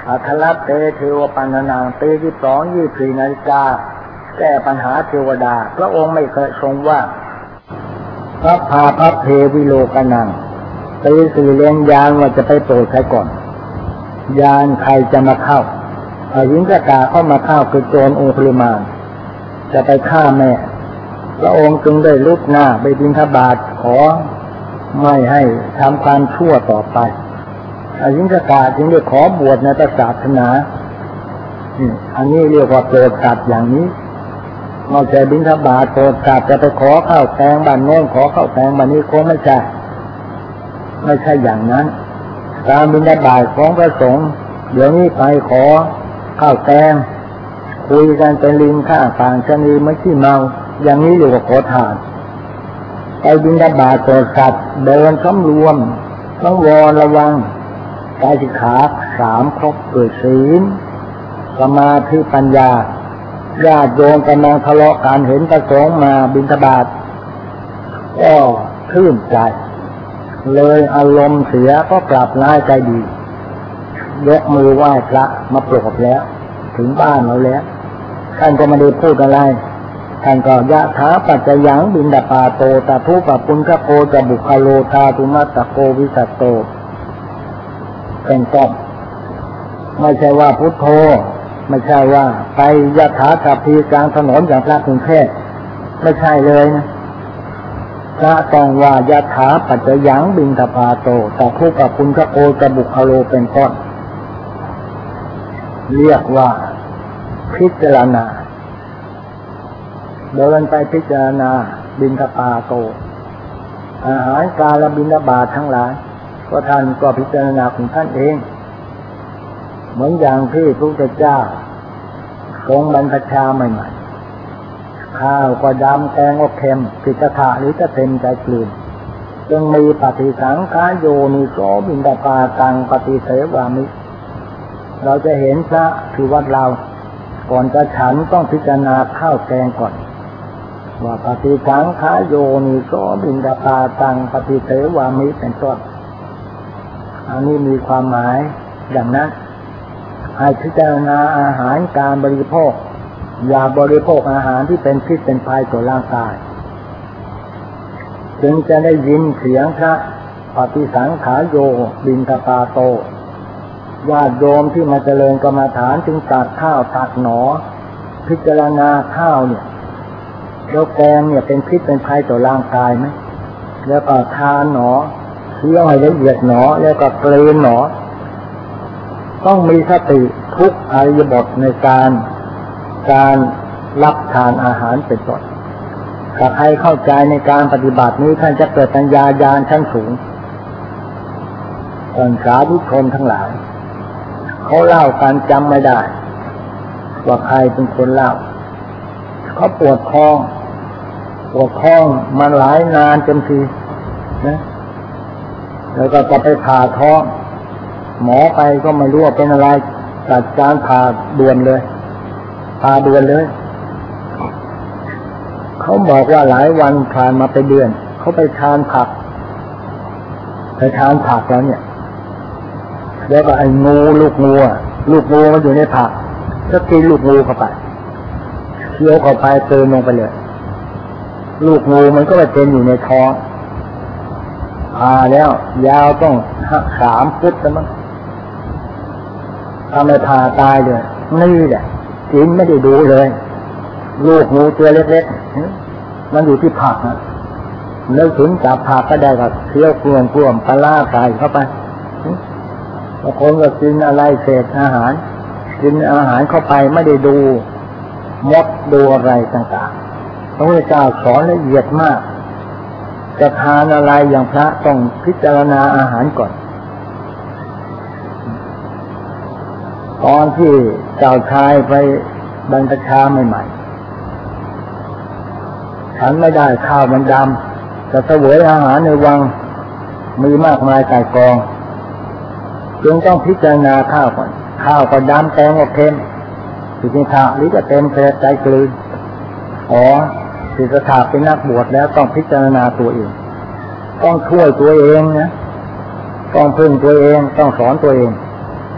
อัทลัตเตเทวปันนางตี12-24 นาฬิกาแก้ปัญหาเทวดาพระองค์ไม่เคยทรงว่าพระพาพระเพวิโลกนังตีสี่เลี้ยงยานว่าจะไปโปรดใครก่อนยานใครจะมาเข้าหญิงกกาเข้ามาเข้าคือโจรองคุลิมานจะไปฆ่าแม่พระองค์จึงได้ลุกหน้าไปบิณฑบาตขอไม่ให้ทำความชั่วต่อไปหญิงกกาจึงได้ขอบวชในศาสนาอันนี้เรียกว่าโปรดสัตว์อย่างนี้นอกจากบิณฑบาตโปรดสัตว์จะไปขอข้าวแกงบ้านโน้นขอข้าวแกงบ้านนี้คงไม่ใช่อย่างนั้นการบิณฑบาตของพระสงฆ์เดี๋ยวนี้ไปขอข้าวแกงคุยกันเป็นลิงข้าต่างชะนีไม่ขี้เมาอย่างนี้เรียกว่าขอทานไปบิณฑบาตโปรดสัตว์เดินสำรวมต้องวอนระวังกายสิกขา3ครบด้วยศีลสมาธิปัญญาญาติโยมกำลังทะเลาะกันเห็นพระสงฆ์มาบิณฑบาตก็ชื่นใจเลยอารมณ์เสียก็กลับร้ายใจดียกมือไหว้พระมาโปรดแล้วถึงบ้านเราแล้วท่านก็ไม่ได้พูดอะไรท่านก็ยะถาปัจจยังบิณฑบาโตตาทุปปุญคโกจะบุคโลธาตุมัตตโกวิสัตโตเป็นต้นไม่ใช่ว่าพุทโธไม่ใช่ว่าไปยะถากับพีกลางถนนอย่างพระกรุงเทพไม่ใช่เลยนะพระต้องว่ายะถาปัจจยังบิณฑบาโตตาทุปปุญคโกจะบุคโลเป็นต้นเรียกว่าพิจารณาเดินไปพิจารณาบิณฑบาโตอาหารกาลบิณฑบาตทั้งหลายก็ท่านก็พิจารณาของท่านเองเหมือนอย่างที่พระพุทธเจ้าทรงบรรพชาใหม่ๆข้าวก็ดำแกงก็เค็มผิดกระทะหรือจะเต็มใจกลืนจึงมีปฏิสังขารโยนิโสบิณฑบาตังปฏิเสวามิเราจะเห็นพระที่วัดเราก่อนจะฉันต้องพิจารณาข้าวแกงก่อนว่าปฏิสังขารโยนิโสบิณฑบาตังปฏิเสวามิเป็นต้นอันนี้มีความหมายอย่างนั้นให้พิจารณาอาหารการบริโภคอย่าบริโภคอาหารที่เป็นพิษเป็นภัยต่อร่างกายจึงจะได้ยินเสียงพระปฏิสังขารโยบิณฑบาโตญาติโยมที่มาเจริญกรรมฐานจึงตักข้าวตักหนอพิจารณาข้าวเนี่ยแล้วแกงเนี่ยเป็นพิษเป็นภัยต่อร่างกายไหมแล้วก็ทานหนอเคี้ยวให้ละเอียดหนอแล้วก็กลืนหนอต้องมีสติทุกอิริยาบถในการรับทานอาหารเป็นต้นถ้าใครเข้าใจในการปฏิบัตินี้ท่านจะเกิดปัญญาญาณชั้นสูงสาธุชนทั้งหลายเขาเล่าการจำไม่ได้ว่าใครเป็นคนเล่าเขาปวดท้องมาหลายนานจนทีนะแล้วก็จะไปผ่าท้องหมอไปก็ไม่รู้ว่าเป็นอะไรจัดการผ่าด่วนเลยเขาบอกว่าหลายวันผ่านมาไปเดือนเขาไปทานผักแล้วเนี่ยแล้วก็ไอ้งูลูกงูมันอยู่ในผักก็กินลูกงูเข้าไปเคี้ยวเข้าไปเติมลงไปเลยลูกงูมันก็ไปเป็นอยู่ในท้องผ่าแล้วยาวต้อง3 ฟุตแล้วมั้งถ้าไม่ผ่าตายเลยนี่แหละกินไม่ได้ดูเลยลูกงูตัวเล็กๆมันอยู่ที่ผักนะแล้วถึงจับผักก็ได้ก็เคี้ยวกลวมปลาร้าใส่เข้าไปบางคนก็กินอะไรเศษอาหารเข้าไปไม่ได้ดูมดดูอะไรต่างๆพระพุทธเจ้าสอนละเอียดมากจะทานอะไรอย่างพระต้องพิจารณาอาหารก่อนตอนที่เจ้าชายไปบรรพชาใหม่ๆฉันไม่ได้ข้าวมันดำจะเสวยอาหารในวังมีมากมายก่ายกองจึงต้องพิจารณาข้าวก่อนข้าวก็ดำแกงก็เค็มสิทธิธาหรือจะเต็มใจกลืนสิทธิธาเป็นนักบวชแล้วต้องพิจารณาตัวเองต้องช่วยตัวเองนะต้องพึ่งตัวเองต้องสอนตัวเอง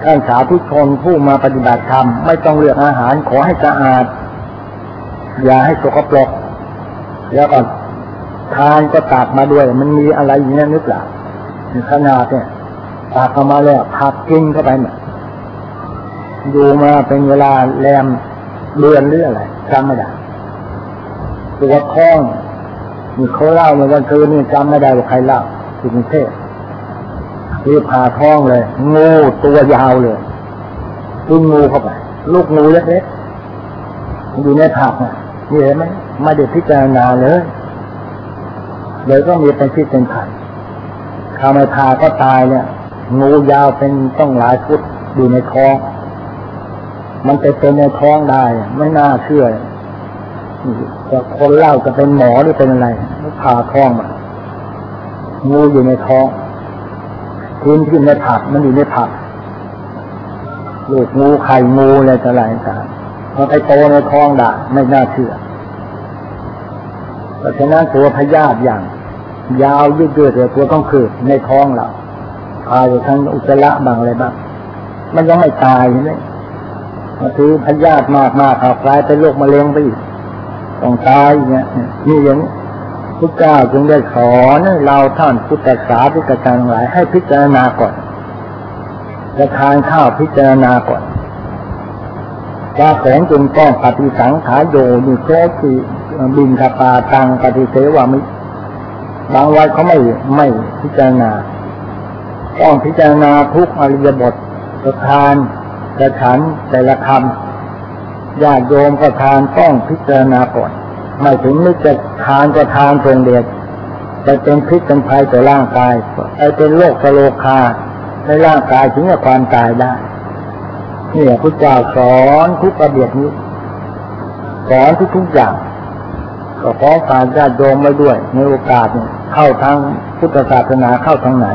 ท่านสาธุชนผู้มาปฏิบัติธรรมไม่ต้องเลือกอาหารขอให้สะอาดอย่าให้สกปรกแล้วก็ทานก็ตักมาด้วยมันมีอะไรอย่างนี้นึกหล่ะขนาดเนี่ยตักเข้ามาแล้วผักกินเข้าไปเนี่ยอยู่มาเป็นเวลาแรมเดือนหรืออะไรจำไม่ได้ตัวท้องมีเขาเล่าในวันคืนนี่จำไม่ได้ว่าใครเล่าที่กรุงเทพคือผ่าท้องเลยงูตัวยาวเลยกินงูเข้าไปลูกงูเล็กๆอยู่ในผักนะนี่เห็นไหมไม่ได้พิจารณาเลยก็มีเป็นพิษเป็นภัยข้าไม่ผ่าก็ตายเนี่ยงูยาวเป็นต้องหลายฟุตอยู่ในท้องมันไปเป็นในท้องได้ไม่น่าเชื่อแต่คนเล่าจะเป็นหมอหรือเป็นอะไรผ่าท้องงูอยู่ในท้องพื้นที่ในผักมันอยู่ในผักลูกงูไข่งูอะไรต่ออะไรต่างมันไปโตในท้องได้ไม่น่าเชื่อเพราะฉะนั้นตัวพยาธิอย่างยาวยืดเยื้อแต่ตัวต้องคือในท้องเราพาอยู่ทั้งอุจจาระบางอะไรบ้างมันยังไม่ตายใช่ไหมคือพยาธิมากๆกลายเป็นโรคมะเร็งไปอีกต้องตายอย่างเงี้ยนี่อย่างพุทธเจ้าจึงได้สอนให้เราท่านพุทธศาสนิกชนทั้งหลายให้พิจารณาก่อนจะทานข้าวพิจารณาก่อนพระสงฆ์จึงต้องปฏิสังขารโยนิโสติบิณฑบาตังปฏิเสวามิบางวันเขาไม่พิจารณาต้องพิจารณาทุกอริยบทจะทานจะฉันแต่ละคำญาติโยมก็ทานต้องพิจารณาก่อนไม่ถึงไม่จะทานก็ทานทรงเดชจะเป็นพิษเป็นภัยต่อร่างกายไอ้เป็นโรคสโลคาในร่างกายถึงกับความตายได้นี่พระเจ้าสอนทุกระเบียบนี้สอนทุกอย่างก็ขอฝากญาติโยมไว้ด้วยในโอกาสนี้เข้าทางพุทธศาสนาเข้าทางไหน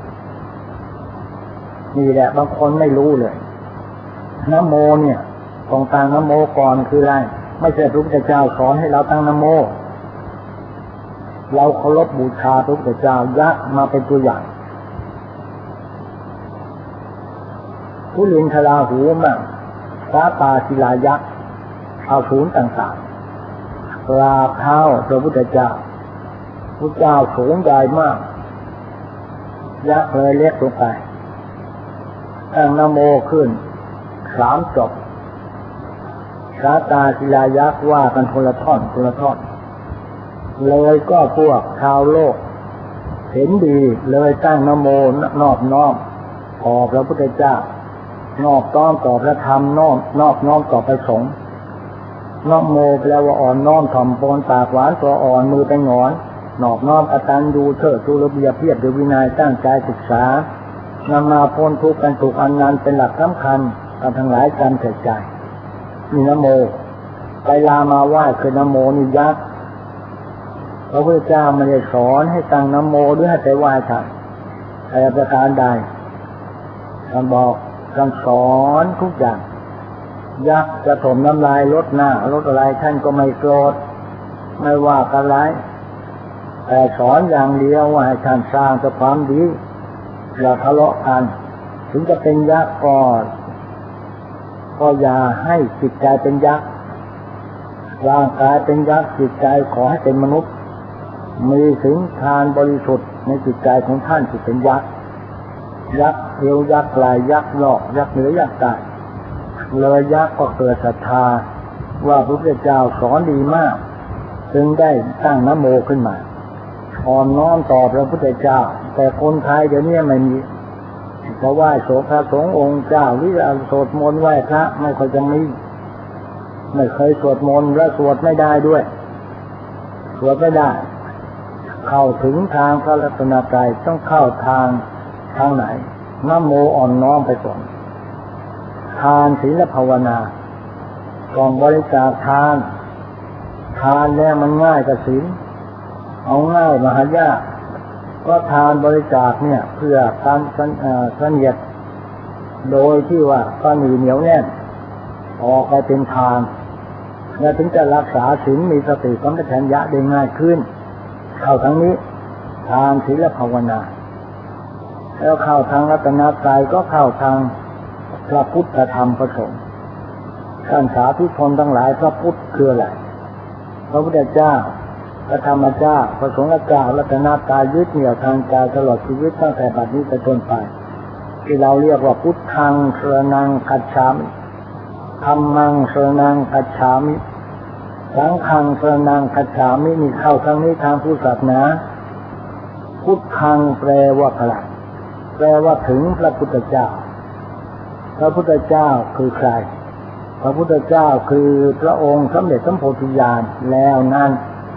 นี่แหละบางคนไม่รู้เลยนะโมเนี่ยต้องตั้งนะโมก่อนคืออะไรไม่ใช่พระพุทธเจ้าสอนให้เราตั้งนะโมเราเคารพบูชาพระพุทธเจ้ายักษ์มาเป็นตัวอย่างผู้ลินทราหูมั่งพระปาศิลายักษ์เอาศูนย์ต่างๆกราบเท้าพระพุทธเจ้าพระเจ้าสูงใหญ่มากยักษ์เลยเล็กลงไปตั้งนะโมขึ้น3 จบพระตาศิลายักษ์ว่ากันคนละท่อนเลยก็พวกชาวโลกเห็นดีเลยตั้งนะโมนอบน้อมต่อพระพุทธเจ้านอบน้อมต่อพระธรรมนอบน้อมต่อพระสงฆ์นะโมแปลว่าอ่อนน้อมถ่อมตนปากหวานตัวอ่อนมือเป็นหงอนนอบน้อมกตัญญูเทิดทูนระเบียบเพียรด้วยวินัยตั้งใจศึกษานำมาพ้นทุกข์กันถูกอันนั้นเป็นหลักสำคัญกันทั้งหลายจำใส่ใจนี่นะโมไปลามาไหว้คือนะโมนี่ยักษ์พระพุทธเจ้าไม่ได้สอนให้ตั้งนะโมหรือให้ไปไหว้ท่านแต่ประการใดท่านบอกท่านสอนทุกอย่างยักษ์จะถมน้ำลายลดหน้าลดอะไรท่านก็ไม่โกรธไม่ว่ากันไรแต่สอนอย่างเดียวว่าให้ท่านสร้างแต่ความดีอย่าทะเลาะกันถึงจะเป็นยักษ์ก็อย่าให้จิตใจเป็นยักษ์ร่างกายเป็นยักษ์จิตใจขอให้เป็นมนุษย์มีสิ่งทานบริสุทธิ์ในจิตใจของท่านที่เป็นยักษ์เอวยักษ์ไหล่ยักษ์นอกยักษ์เหนือยักษ์ใต้เลยยักษ์ก็เกิดศรัทธาว่าพระพุทธเจ้าสอนดีมากจึงได้ตั้งนะโมขึ้นมาอ่อนน้อมต่อพระพุทธเจ้าแต่คนไทยเดี๋ยวนี้ไม่มีเพราะว่าโสภาสงฆ์องค์เจ้าหรือสวดมนต์ไหว้พระไม่ค่อยจะมีไม่เคยสวดมนต์และสวดไม่ได้ด้วยสวดไม่ได้เข้าถึงทางพระรัตนตรัยต้องเข้าทางไหนนะโมอ่อนน้อมไปก่อนทานศีลภาวนาก่อนบริจาคทานแล้วมันง่ายกับศีลเอาง่ายมหายากก็ทานบริจาคเนี่ยเพื่อการเสนียดโดยที่ว่าก็มีเหนียวแน่นออกไปเป็นทานและถึงจะรักษาศีลมีสติสัมปชัญญะได้ง่ายขึ้นเข้าทางนี้ทานศีลภาวนาแล้วเข้าทางรัตนตรัยก็เข้าทางพระพุทธธรรมพระสงฆ์ท่านสาธุชนทั้งหลายพระพุทธคืออะไรพระพุทธเจ้าพระธรรมเจ้าพระสงฆ์เจ้ารัตนตรัยยึดเหนี่ยวทางใจตลอดชีวิตตั้งแต่บัดนี้ไปจนไปที่เราเรียกว่าพุทธังสรณังคัจฉามิธัมมังสรณังคัจฉามิสังฆังสรณังคัจฉามินี่เข้าทางนี้ทางพุทธศาสนาพุทธังแปลว่าอะไรแปลว่าถึงพระพุทธเจ้าพระพุทธเจ้าคือใครพระพุทธเจ้าคือพระองค์สมเด็จพระโพธิญาณแล้วนั้น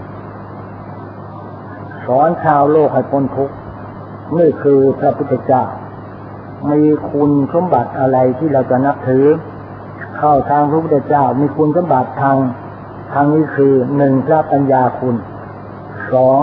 สอนชาวโลกให้พ้นทุกข์นี่คือพระพุทธเจ้ามีคุณสมบัติอะไรที่เราจะนับถือเข้าทางพระพุทธเจ้ามีคุณสมบัติทางนี้คือหนึ่งพระปัญญาคุณสอง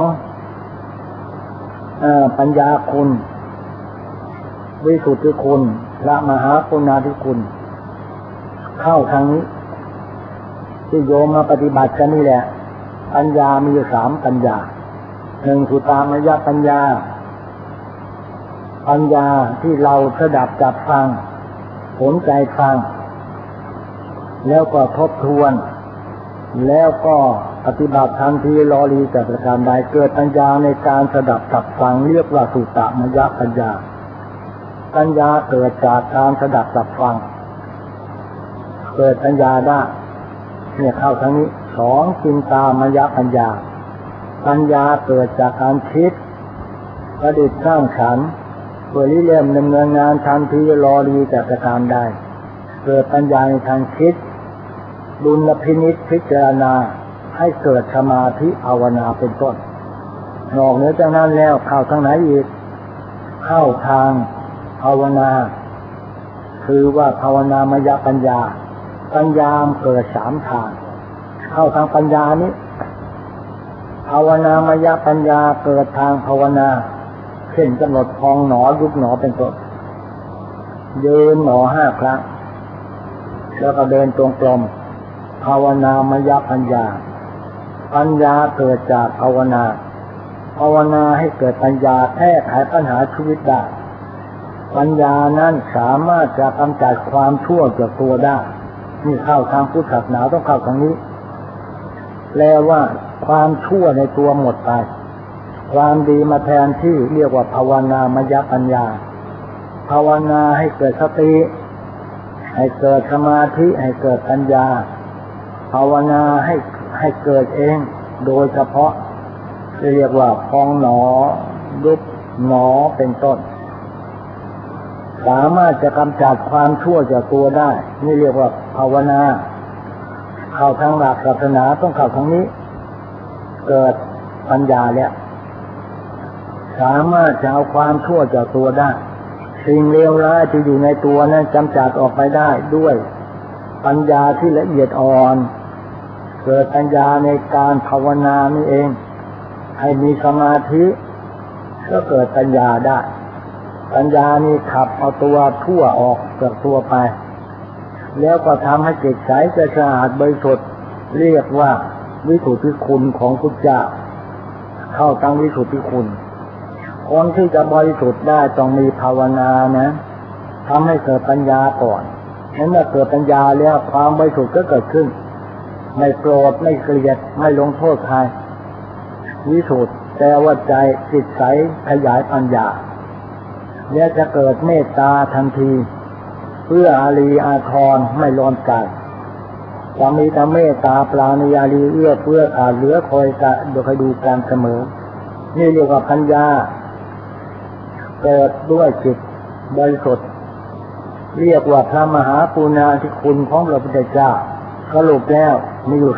ปัญญาคุณวิสุทธิคุณพระมหากรุณาธิคุณเข้าทางนี้ที่โยมมาปฏิบัติกันนี่แหละปัญญามีอยู่สามปัญญาหนึ่งสุตตามยปัญญาปัญญาที่เราสดับจับฟังสนใจฟังแล้วก็ทบทวนแล้วก็ปฏิบัติทันทีรอรีจากประการใดเกิดปัญญาในการสดับจับฟังเรียกว่าสุตตามยปัญญาปัญญาเกิดจากการสดับจับฟังเกิดปัญญาได้เนี่ยเข้าทางนี้สองจินตามยปัญญาปัญญาเกิดจากการคิดประดิษฐ์สร้างสรรค์เพื่อเริ่มดำเนินงานทันทีรอรีจากประการใดเกิดปัญญาในทางคิดดุลพินิจพิจารณาให้เกิดสมาธิภาวนาเป็นต้นนอกเหนือจากนั้นแล้วเข้าทางไหนอีกเข้าทางภาวนาคือว่าภาวนามยปัญญาปัญญาเกิดสามทางเข้าทางปัญญานี้ภาวนามยปัญญาเกิดทางภาวนาเช่นกำหนดพองหนอยุบหนอเป็นต้นยืนหนอ5 ครั้งแล้วก็เดินตรงกลมภาวนามยปัญญาปัญญาเกิดจากภาวนาภาวนาให้เกิดปัญญาแก้ไขปัญหาชีวิตได้ปัญญานั้นสามารถจะกำจัดความชั่วจากตัวได้นี่เข้าทางพุทธศาสนาต้องเข้าทางนี้แปลว่าความชั่วในตัวหมดไปความดีมาแทนที่เรียกว่าภาวนามยปัญญาภาวนาให้เกิดสติให้เกิดสมาธิให้เกิดปัญญาภาวนาให้เกิดเองโดยเฉพาะเรียกว่าพองหนอยุบหนอเป็นต้นสามารถจะกำจัดความชั่วจากตัวได้นี่เรียกว่าภาวนาเข้าทางหลักศาสนาต้องเข้าทางนี้เกิดปัญญาแล้วสามารถจะเอาความชั่วจากตัวได้สิ่งเลวร้ายที่อยู่ในตัวนั้นกำจัดออกไปได้ด้วยปัญญาที่ละเอียดอ่อนเกิดปัญญาในการภาวนานี่เองให้มีสมาธิก็เกิดปัญญาได้ปัญญานี่ขับเอาตัวทั่วออกจากตัวไปแล้วก็ทำให้จิตใสจะสะอาดบริสุทธิ์เรียกว่าวิสุทธิคุณของพุทธเจ้าเข้าทางวิสุทธิคุณคนที่จะบริสุทธิ์ได้ต้องมีภาวนานะทำให้เกิดปัญญาก่อนนั้นเมื่อเกิดปัญญาแล้วความบริสุทธิ์ก็เกิดขึ้นไม่โกรธไม่เกลียดไม่ลงโทษใครวิสุทธิ์แต่ว่าใจจิตใสขยายปัญญาและจะเกิดเมตตาทันทีเพื่ออารีอาทรไม่ร้อนกายจะมีแต่เมตตาปราณีอารีเอื้อเฟื้อขาดเหลือคอยกะโดยคอยดูการเสมอนี่เรียกว่าปัญญาเกิดด้วยจิตบริสุทธิ์เรียกว่าพระมหากรุณาธิคุณของพระพุทธเจ้าสรุปแล้วมีอยู่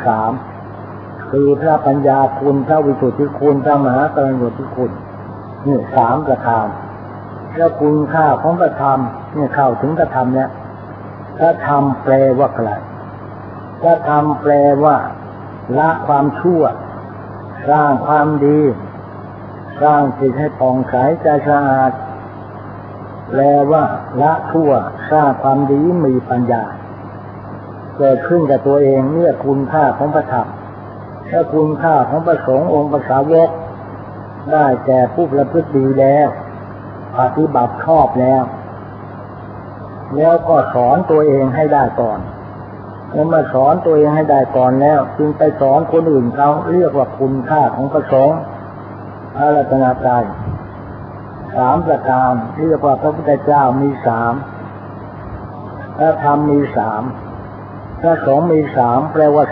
3คือพระปัญญาคุณพระวิสุทธิคุณพระมหากรุณาธิคุณนี่3ประการแล้วคุณค่าของพระธรรมนี่เข้าถึงพระธรรมเนี่ยพระธรรมแปลว่าอะไรพระธรรมแปลว่าละความชั่วสร้างความดีสร้างจิตให้ผ่องใสใจสะอาดแปลว่าละชั่วสร้างความดีมีปัญญาเกิดขึ้นกับตัวเองเนี่ยคุณค่าของพระธรรมถ้าคุณค่าของพระสงฆ์องค์พระสาวกได้แก่ผู้ประพฤติดีแล้วปฏิบัติชอบแล้วแล้วก็สอนตัวเองให้ได้ก่อนแล้วมาสอนตัวเองให้ได้ก่อนแล้วจึงไปสอนคนอื่นเขาเรียกว่าคุณค่าของพระสงฆ์พระรัตนตรัย3ประการเรียกว่าพระพุทธเจ้ามี3พระธรรมมี3พระสงฆ์มี3แปลว่า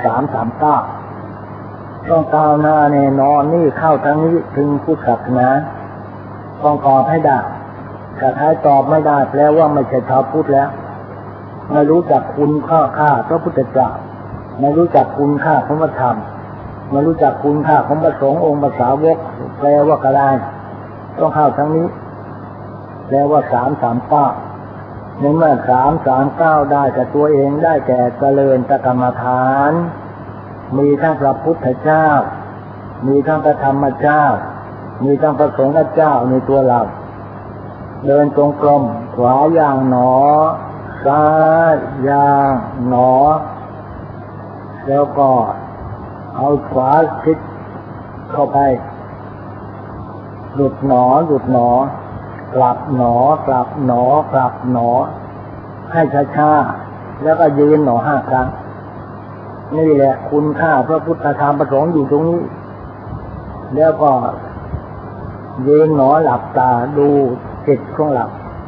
339ต้องก้าวหน้าแน่นอนนี่เข้าทางนี้ถึงพุทธศาสนาต้องตอบให้ได้ถ้าใครตอบไม่ได้แปลว่าไม่ใช่ชาวพุทธแล้วไม่รู้จักคุณค่าพระพุทธเจ้าไม่รู้จักคุณค่าของพระธรรมไม่รู้จักคุณค่าของพระสงฆ์องค์พระสาวกแปลว่ากระไรต้องเข้าทางนี้แปลว่า339ในเมื่อ339ได้กับตัวเองได้แก่เจริญกรรมฐานมีทั้งพระพุทธเจ้ามีทั้งพระธรรมเจ้ามีทั้งพระสงฆ์เจ้าในตัวเราเดินจงกรมขวาอย่างหนอซ้ายอย่างหนอแล้วก็เอาขวาชิดเข้าไปหยุดหนอกลับหนอกลับหนอกลับหนอให้ช้าๆแล้วก็ยืนหนอ5 ครั้งนี่แหละคุณค่าพระพุทธธรรมประสงค์อยู่ตรงนี้แล้วก็ยืนหนอหลับตาดูจิตของเรา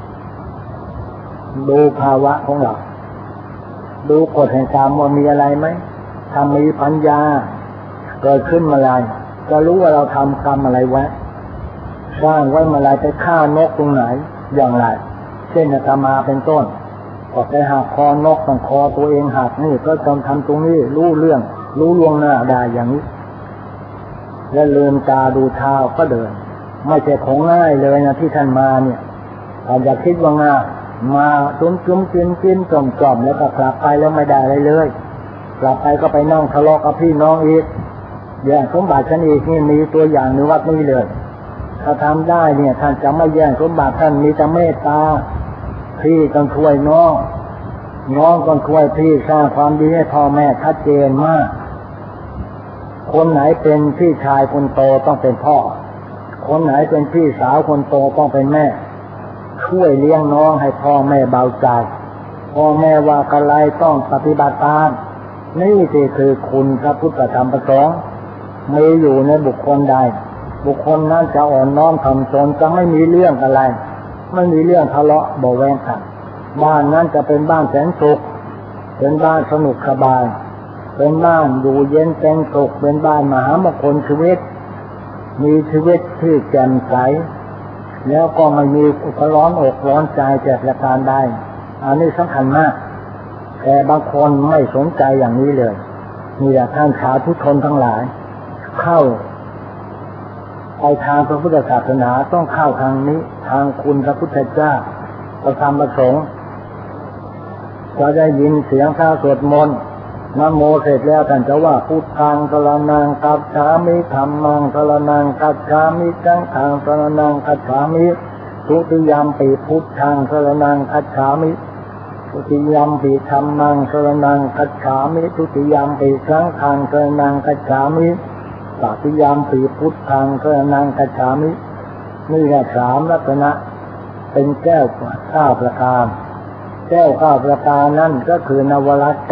ดูภาวะของเราดูกฎแห่งกรรมว่ามีอะไรไหมถ้ามีปัญญาเกิดขึ้นมาอะไรจะรู้ว่าเราทำกรรมอะไรไว้สร้างไว้มาอะไรไปฆ่านกตรงไหนอย่างไรเช่นอาตมาเป็นต้นก็ไปหักคอนกต้องคอตัวเองหักนี่ก็ต้องทำตรงนี้รู้เรื่องรู้ล่วงหน้าได้อย่างนี้แล้วลืมตาดูเท้าก็เดินไม่ใช่ของง่ายเลยนะที่ท่านมาเนี่ยอย่าคิดว่าง่ายมาจุ้มกินจอมแล้วก็กลับไปแล้วไม่ได้อะไรเลยกลับไปก็ไปนั่งทะเลาะกับพี่น้องอีกแย่งสมบัติฉันอีกนี่มีตัวอย่างในวัดนี้เลยถ้าทำได้เนี่ยท่านจะไม่แย่งสมบัติท่านมีแต่เมตตาพี่ต้องช่วยน้องต้องช่วยพี่สร้างความดีให้พ่อแม่ชัดเจนมากคนไหนเป็นพี่ชายคนโตต้องเป็นพ่อคนไหนเป็นพี่สาวคนโตต้องเป็นแม่ช่วยเลี้ยงน้องให้พ่อแม่เบาใจพ่อแม่ว่ากะไรต้องปฏิบัติตามนี่คือคุณพระพุทธธรรมประสงค์มีอยู่ในบุคคลใดบุคคลนั้นจะอ่อนน้อมถ่อมตนจะไม่มีเรื่องอะไรไม่มีเรื่องทะเลาะเบาแวงกันบ้านนั้นจะเป็นบ้านแสนสุขเป็นบ้านสนุกสบายเป็นบ้านอยู่เย็นเป็นสุขเป็นบ้านมหามงคลชีวิตมีชีวิตที่แจ่มใสแล้วก็ไม่มีร้อนอกร้อนใจจากประการใดอันนี้สำคัญมากแต่บางคนไม่สนใจอย่างนี้เลยนี่แหละท่านสาธุชนทั้งหลายเข้าไปทางพระพุทธศาสนาต้องเข้าทางนี้ทางคุณพระพุทธเจ้าพระธรรมพระสงฆ์จะได้ยินเสียงพระสวดมนต์นะโมเสร็จแล้วท่านจะว่าพุทธังสรณังคัจฉามิธัมมังสรณังคัจฉามิสังฆังสรณังคัจฉามิทุติยัมปิพุทธังสรณังคัจฉามิทุติยัมปิธัมมังสรณังคัจฉามิทุติยัมปิสังฆังสรณังคัจฉามิตติยัมปิพุทธังสรณังคัจฉามินี่แหละ3ลักษณะเป็นแก้ว9ประการแก้ว9ประการนั่นก็คือนวรัตน์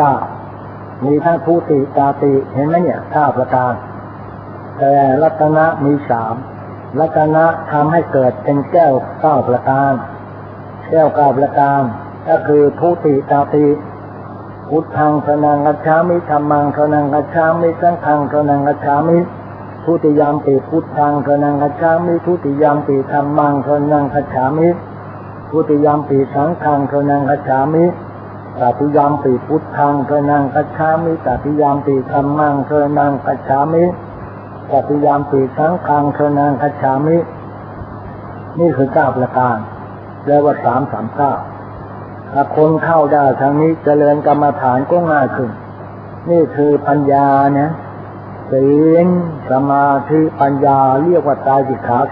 9มีทั้งทุติตาติเห็นไหมเนี่ย9ประการแต่รัตนะมี3รัตนะทำให้เกิดเป็นแก้ว9ประการแก้ว9ประการก็คือทุติตาติพุทธังสรณังคัจฉามิธัมมังสรณังคัจฉามิสังฆังสรณังคัจฉามิทุติยัมปิพุทธังสรณังคัจฉามิทุติยัมปิธัมมังสรณังคัจฉามิทุติยัมปิสังฆังสรณังคัจฉามิตติยัมปิพุทธังสรณังคัจฉามิตติยัมปิธัมมังสรณังคัจฉามิตติยัมปิสังฆังสรณังคัจฉามินี่คือ9ประการเรียกว่า339ถ้าคนเข้าได้ทางนี้เจริญกรรมฐานก็ง่ายขึ้นนี่คือปัญญาเนี่ยศีลสมาธิปัญญาเรียกว่าไตรสิกขา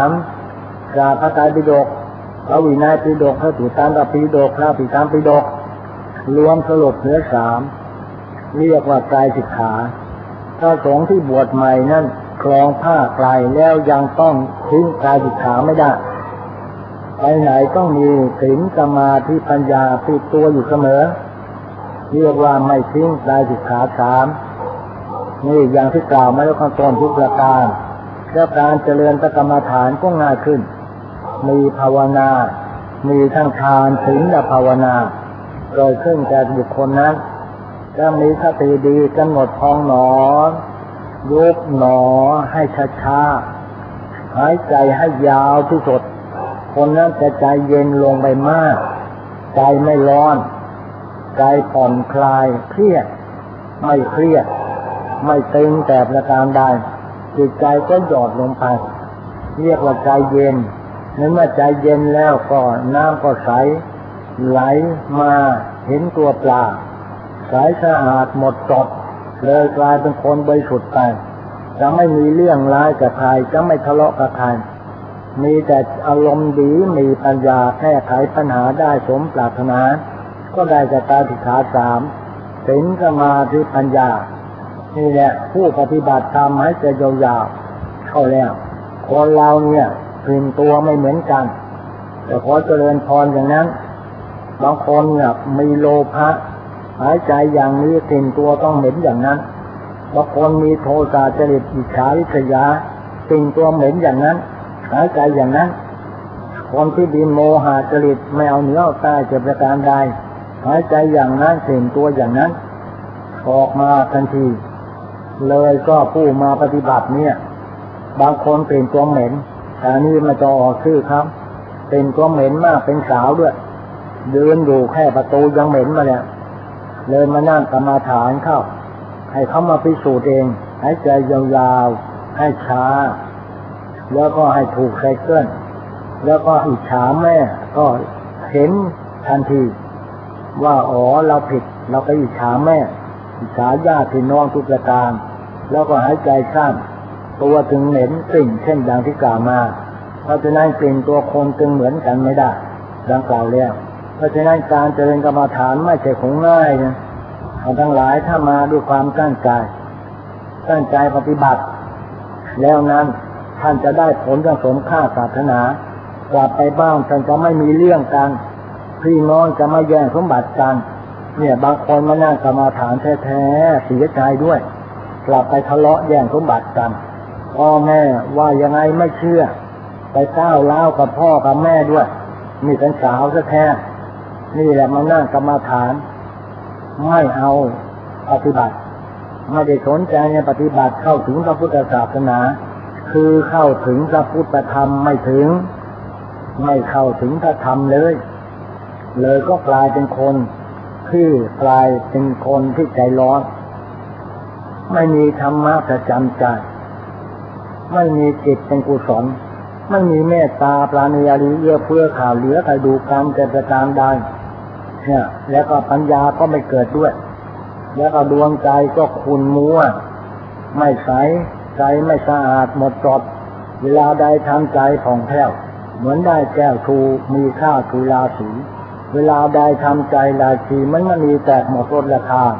3จากพระไตรปิฎกพระวินัยปิฎกพระสุตตันตปิฎกพระภิกขุปิฎกรวมสรุปเหลือ3เรียกว่าไตรสิกขาถ้าสงฆ์ที่บวชใหม่นั่นครองผ้าไตรแล้วยังต้องทิ้งไตรสิกขาไม่ได้ไปไหนต้องมีศีลสมาธิปัญญาติดตัวอยู่เสมอเรียกว่าไม่ทิ้งใจสิกขาสามนี่อย่างที่กล่าวมาแล้วข้างต้นทุกประการแล้วการเจริญพระกรรมฐานก็ง่ายขึ้นมีภาวนามีทั้งทานศีลและภาวนาเกิดขึ้นแก่บุคคลนั้นจะมีสติดีกำหนดพองหนอยุบหนอให้ช้าๆหายใจให้ยาวที่สุดคนนั้นจะใจเย็นลงไปมากใจไม่ร้อนใจผ่อนคลายเครียดไม่เครียดไม่ตึงแต่ประการใดจิตใจก็หยอดลงไปเรียกว่าใจเย็นเมื่อใจเย็นแล้วก็น้ำก็ใสไหลมาเห็นตัวปลาใสสะอาดหมดจดเลยกลายเป็นคนบริสุทธิ์ไปจะไม่มีเรื่องร้ายกับใครจะไม่ทะเลาะกับใครมีแต่อารมณ์ดีมีปัญญาแก้ไขปัญหาได้สมปรารถนาก็ได้จากการศึกษาสามศีลสมาธิปัญญานี่แหละผู้ปฏิบัติธรรมให้จะยาวๆเข้าแล้วคนเราเนี่ยกลิ่นตัวไม่เหมือนกันแต่ขอเจริญพรอย่างนั้นบางคนเนี่ยมีโลภะหายใจอย่างนี้กลิ่นตัวต้องเหม็นอย่างนั้นบางคนมีโทสะจริตอิจฉาริษยากลิ่นตัวเหม็นอย่างนั้นหายใจอย่างนั้นคนที่ดินโมหะจริตไม่เอาเหนือเอาใต้จะประการใดหายใจอย่างนั้นกลิ่นตัวอย่างนั้นออกมาทันทีเลยก็ผู้มาปฏิบัติเนี่ยบางคนกลิ่นตัวเหม็นแต่นี่มาจะออกชื่อครับเป็นตัวเหม็นมากเป็นสาวด้วยเดินอยู่แค่ประตูยังเหม็นมาเนี่ยเลยมานั่งกรรมฐานเข้าให้เขามาพิสูจน์เองหายใจยาวๆให้ช้าแล้วก็ให้ถูกไซเคิลแล้วก็อิจฉาแม่ก็เห็นทันทีว่าอ๋อเราผิดเราไปอิจฉาแม่อิจฉาญาติพี่น้องทุกประการแล้วก็หายใจข้ามตัวถึงเหม็นกลิ่นเช่นอย่างที่กล่าวมาเพราะฉะนั้นกลิ่นตัวคนจึงเหมือนกันไม่ได้ดังกล่าวแล้วเพราะฉะนั้นการเจริญกรรมฐานไม่ใช่ของง่ายนะท่านทั้งหลายถ้ามาด้วยความตั้งใจปฏิบัติแล้วนั้นท่านจะได้ผลอย่างสมค่าศาสนากลับไปบ้านท่านจะไม่มีเรื่องกันพี่น้องจะไม่แย่งสมบัติกันเนี่ยบางคนมานั่งกรรมฐานแท้ๆเสียใจด้วยกลับไปทะเลาะแย่งสมบัติกันพ่อแม่ว่ายังไงไม่เชื่อไปก้าวร้าวกับพ่อกับแม่ด้วยมีเป็นสาวแท้ๆนี่แหละมานั่งกรรมฐานไม่เอาปฏิบัติไม่ได้สนใจในปฏิบัติเข้าถึงพระพุทธศาสนาคือเข้าถึงพระพุทธธรรมไม่เข้าถึงพระธรรมเลยก็กลายเป็นคนที่กลายเป็นคนที่ใจร้อนไม่มีธรรมะประจำใจไม่มีจิตเป็นกุศลไม่มีเมตตาปราณีอริเอื้อเฟื้อข่าวเหลือใครดูกรรมแต่ประการใดเนี่ยแล้วก็ปัญญาก็ไม่เกิดด้วยแล้วก็ดวงใจก็ขุ่นมัวไม่ใสใจไม่สะอาดหมดจดเวลาใดทำใจผ่องแผ้วเหมือนได้แก้วทูมีค่าทูราศีเวลาใดทำใจราศีมันมีแตกหมดลดราคา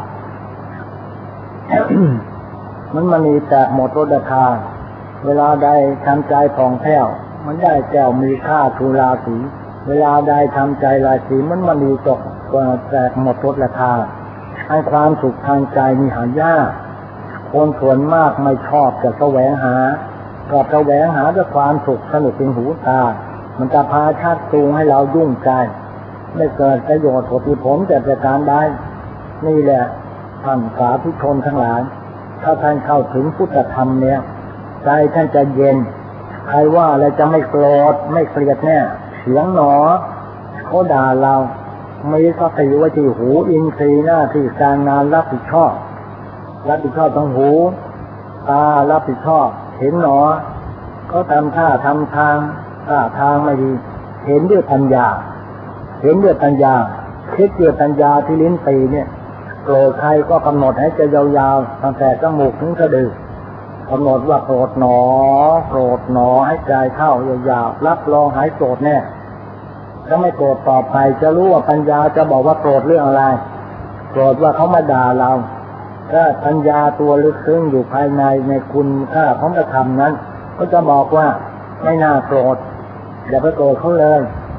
มันมีแตกหมดลดราคาเวลาใดทำใจผ่องแผ้วมันได้แก้วมีค่าทูราศีเวลาใดทำใจราศีมันมีตกแตกหมดลดราคาให้ความสุขทางใจมีหายากคนส่วนมากไม่ชอบจะแสวงหาก็แสวงหาด้วยความสุขสนุกเป็นหูตามันจะพาชักจูงให้เรายุ่งใจไม่เกิดประโยชน์ผลแต่ประการใดนี่แหละท่านสาธุชนทั้งหลายถ้าท่านเข้าถึงพุทธธรรมเนี่ยใจท่านจะเย็นใครว่าอะไรจะไม่โกรธไม่เกลียดแน่เสียงหนอเขาด่าเรามีสติไว้ที่หูอินทรีย์หน้าที่การงานรับผิดชอบทั้งหูตารับผิดชอบเห็นหนอเขาทำท่าทำทางไม่ดีเห็นด้วยปัญญาคิดด้วยปัญญาที่ลิ้นปีเนี่ยโกรธใครก็กำหนดให้จะยาวๆตั้งแต่จมูกถึงสะดือกำหนดว่าโกรธหนอให้ใจเข้ายาวๆรับรองหายโกรธแน่ถ้าไม่โกรธต่อไปจะรู้ว่าปัญญาจะบอกว่าโกรธเรื่องอะไรโกรธว่าเขามาด่าเราถ้าปัญญาตัวลึกซึ้งอยู่ภายในคุณค่าของพระธรรมนั้นก็จะบอกว่าไม่น่าโกรธอย่าไปโกรธเขาเลย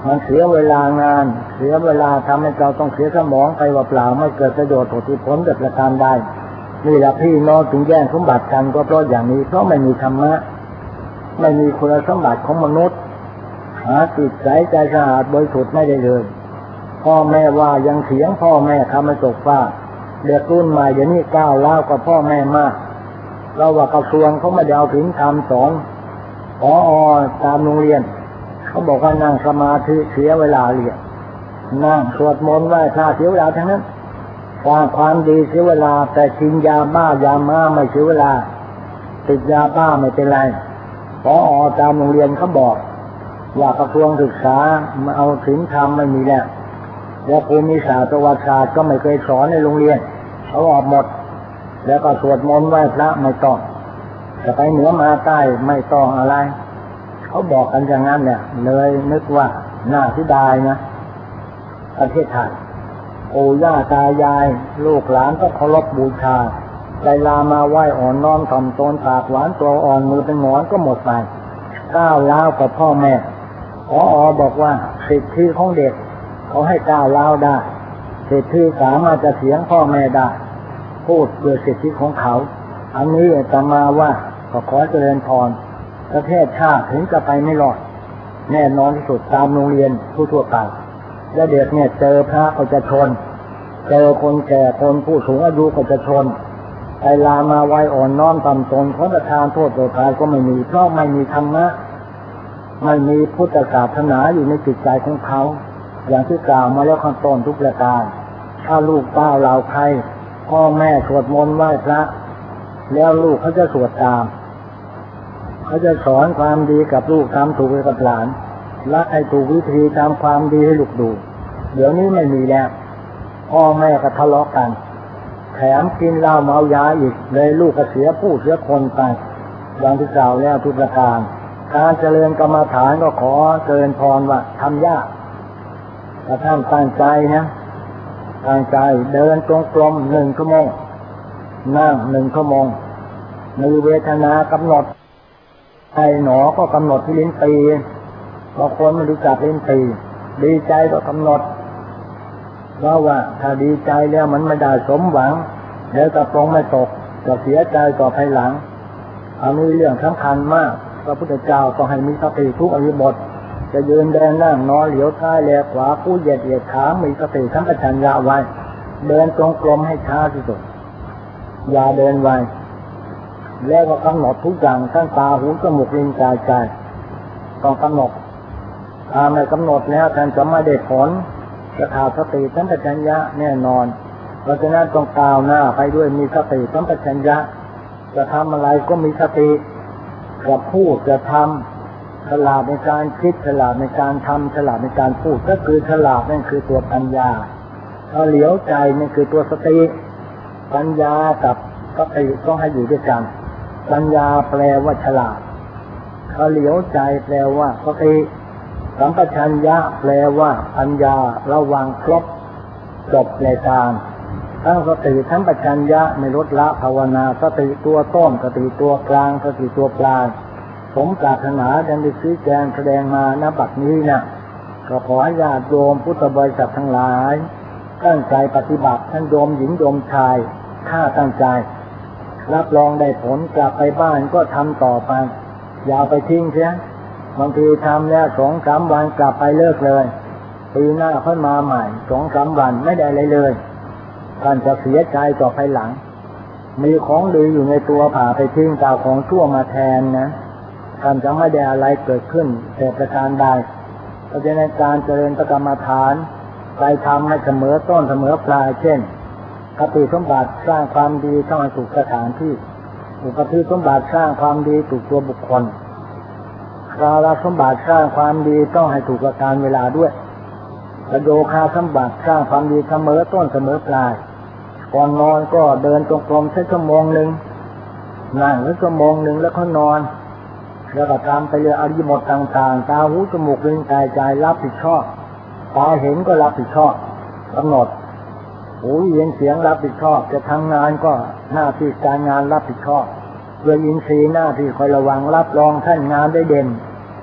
มันเสียเวลางานเสียเวลาทำให้เราต้องเสียสมองไปเปล่าไม่เกิดประโยชน์ผลเกิดประการใดนี่แหละพี่น้องถึงแย่งสมบัติกันก็เพราะอย่างนี้เพราะไม่มีธรรมะไม่มีคุณสมบัติของมนุษย์หาจิตใจสะอาดบริสุทธิ์ไม่ได้เลยพ่อแม่ว่ายังเถียงพ่อแม่ทำให้ตกฟ้าเด็กรุ่นใหม่เดี๋ยวนี้ก้าวล้าวกว่าพ่อแม่มากเราว่ากระทรวงเขาไม่ได้เอาถึงธรรมสอนผอ.ตามโรงเรียนเขาบอกว่านั่งสมาธิเสียเวลาเรียนนั่งสวดมนต์ไหว้พระเสียเวลาทั้งนั้นสร้างความดีเสียเวลาแต่กินยาบ้ายาม้าไม่เสียเวลาติดยาบ้าไม่เป็นไรผอ.ตามโรงเรียนเขาบอกว่ากระทรวงศึกษาเอาศีลธรรมไม่มีแล้วภูมิศาสตร์ประวัติศาสตร์ก็ไม่เคยสอนในโรงเรียนเขาออกหมดแล้วก็สวดมนต์ไหว้พระไม่ต้องจะไปเหนือมาใต้ไม่ต้องอะไรเขาบอกกันอย่างนั้นเนี่ยเลยนึกว่าน่าเสียดายนะประเทศไทยปู่ย่าตายายลูกหลานก็เคารพบูชาใจลามาไหว้อ่อนน้อมถ่อมตนปากหวานตัวอ่อนมือเป็นหงอนก็หมดไปก้าวล้าวกับพ่อแม่ผอ.บอกว่าสิทธิของเด็กเขาให้ก้าวล้าวได้สิทธิสามารถจะเถียงพ่อแม่ได้พูดด้วยสิทธิของเขาอันนี้อาตมาว่าขอเจริญพรประเทศชาติถึงจะไปไม่รอดแน่นอนที่สุดตามโรงเรียนทั่วไปและเด็กเนี่ยเจอพระก็จะชนเจอคนแก่คนผู้สูงอายุก็จะชนไปลามาไว้อ่อนน้อมต่ำตนขอประทานโทษโดยภายก็ไม่มีเพราะไม่มีธรรมะไม่มีพุทธศาสนาอยู่ในจิตใจของเขาอย่างที่กล่าวมาแล้วข้างต้นทุกประการถ้าลูกเต้าเหล่าใครพ่อแม่สวดมนต์ไหว้พระแล้วลูกเขาจะสวดตามเขาจะสอนความดีกับลูกทำถูกกับหลานรักให้ถูกวิธีทำความดีให้ลูกดูเดี๋ยวนี้ไม่มีแล้วพ่อแม่ก็ทะเลาะกันแถมกินเหล้าเมายาอีกเลยลูกก็เสียผู้เสียคนไปดังที่กล่าวแล้วทุกประการการเจริญกรรมฐานก็ขอเจริญพรว่าทำยากแต่ท่านตั้งใจนะตั้งใจเดินจงกรม1 ชั่วโมงนั่ง1 ชั่วโมงมีเวทนากำหนดไอ้หนอก็กำหนดที่ลิ้นปีบางคนไม่รู้จักลิ้นปีดีใจก็กำหนดเพราะว่าถ้าดีใจแล้วมันไม่ได้สมหวังแล้วกระปรงไม่ตกจะเสียใจต่อภายหลังอันนี้เรื่องสำคัญมากพระพุทธเจ้าต้องให้มีสติทุกอิริยาบถจะยืนเดินนั่งนอนเหลียวซ้ายแลขวาคู่เหยียดขามีสติสัมปชัญญะไว้เดินจงกรมให้ช้าที่สุดอย่าเดินไวแล้วก็กำหนดทุกอย่างทั้งตาหูจมูกลิ้นกายใจต้องกำหนดถ้าไม่กำหนดแล้วท่านจะไม่ได้ผลจะขาดสติสัมปชัญญะแน่นอนเพราะฉะนั้นต้องก้าวหน้าไปด้วยมีสติสัมปชัญญะจะทำอะไรก็มีสติจะพูดจะทำฉลาดในการคิดฉลาดในการทำฉลาดในการพูดก็คือฉลาดนั่นคือตัวปัญญาเหลียวใจนั่นคือตัวสติปัญญากับสติต้องให้อยู่ด้วยกันปัญญาแปลว่าฉลาดเหลียวใจแปลว่าสติสัมปชัญญะแปลว่าปัญญาระวังครบจบในการทั้งสติทั้งปัญญญะในลดละภาวนาสติตัวต้นสติตัวกลางสติตัวปลายสมปรารถนาดังได้ชี้แจงแสดงมาณบัดนี้นะก็ขอให้ญาติโยมพุทธบริษัททั้งหลายตั้งใจปฏิบัติท่านโยมหญิงโยมชายถ้าตั้งใจรับรองได้ผลกลับไปบ้านก็ทำต่อไปอย่าไปทิ้งเสียบางทีทำแล้ว2-3 วันกลับไปเลิกเลยปีหน้าค่อยมาใหม่2-3 วันไม่ได้อะไรเลยท่านจะเสียใจต่อภายหลังมีของดีอยู่ในตัวผ่าไปทิ้งตาของชั่วมาแทนนะท่านจะไม่ได้อะไรเกิดขึ้นแต่ประการใดเพราะฉะนั้นการเจริญกรรมฐานไปทำให้เสมอต้นเสมอปลายเช่นคติสมบัติสร้างความดีต้องให้ถูกสถานที่อุปธิสมบัติสร้างความดีถูกตัวบุคคลกาลสมบัติสร้างความดีต้องให้ถูกการเวลาด้วยประโยคาสมบัติสร้างความดีเสมอต้นเสมอปลายก่อนนอนก็เดินจงกรมสัก1 ชั่วโมงนั่ง1 ชั่วโมงแล้วก็นอนแล้วก็ทำไปเรื่อยอริยบทต่างๆตาหูจมูกลิ้นกายใจรับผิดชอบตาเห็นก็รับผิดชอบกำหนดหูยินเสียงรับผิดชอบจะทำงานก็หน้าที่การงานรับผิดชอบด้วยอินทรีย์หน้าที่คอยระวังรับรองท่านงานได้เด่น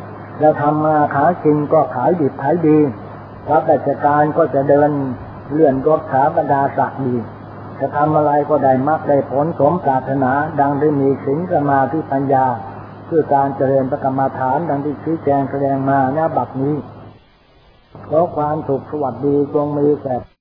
จะทำมาหากินก็ขายดิบขายดีรับราชการก็จะเดินเลื่อนยศขาบรรดาศักดิ์ดีจะทำอะไรก็ได้มรรคได้ผลสมปรารถนาดังได้มีศีลสมาธิปัญญาคือการเจริญพระกรรมฐานดังที่ชี้แจงแสดงมาณบัดนี้ขอความสุขสวัสดีจงมีแก่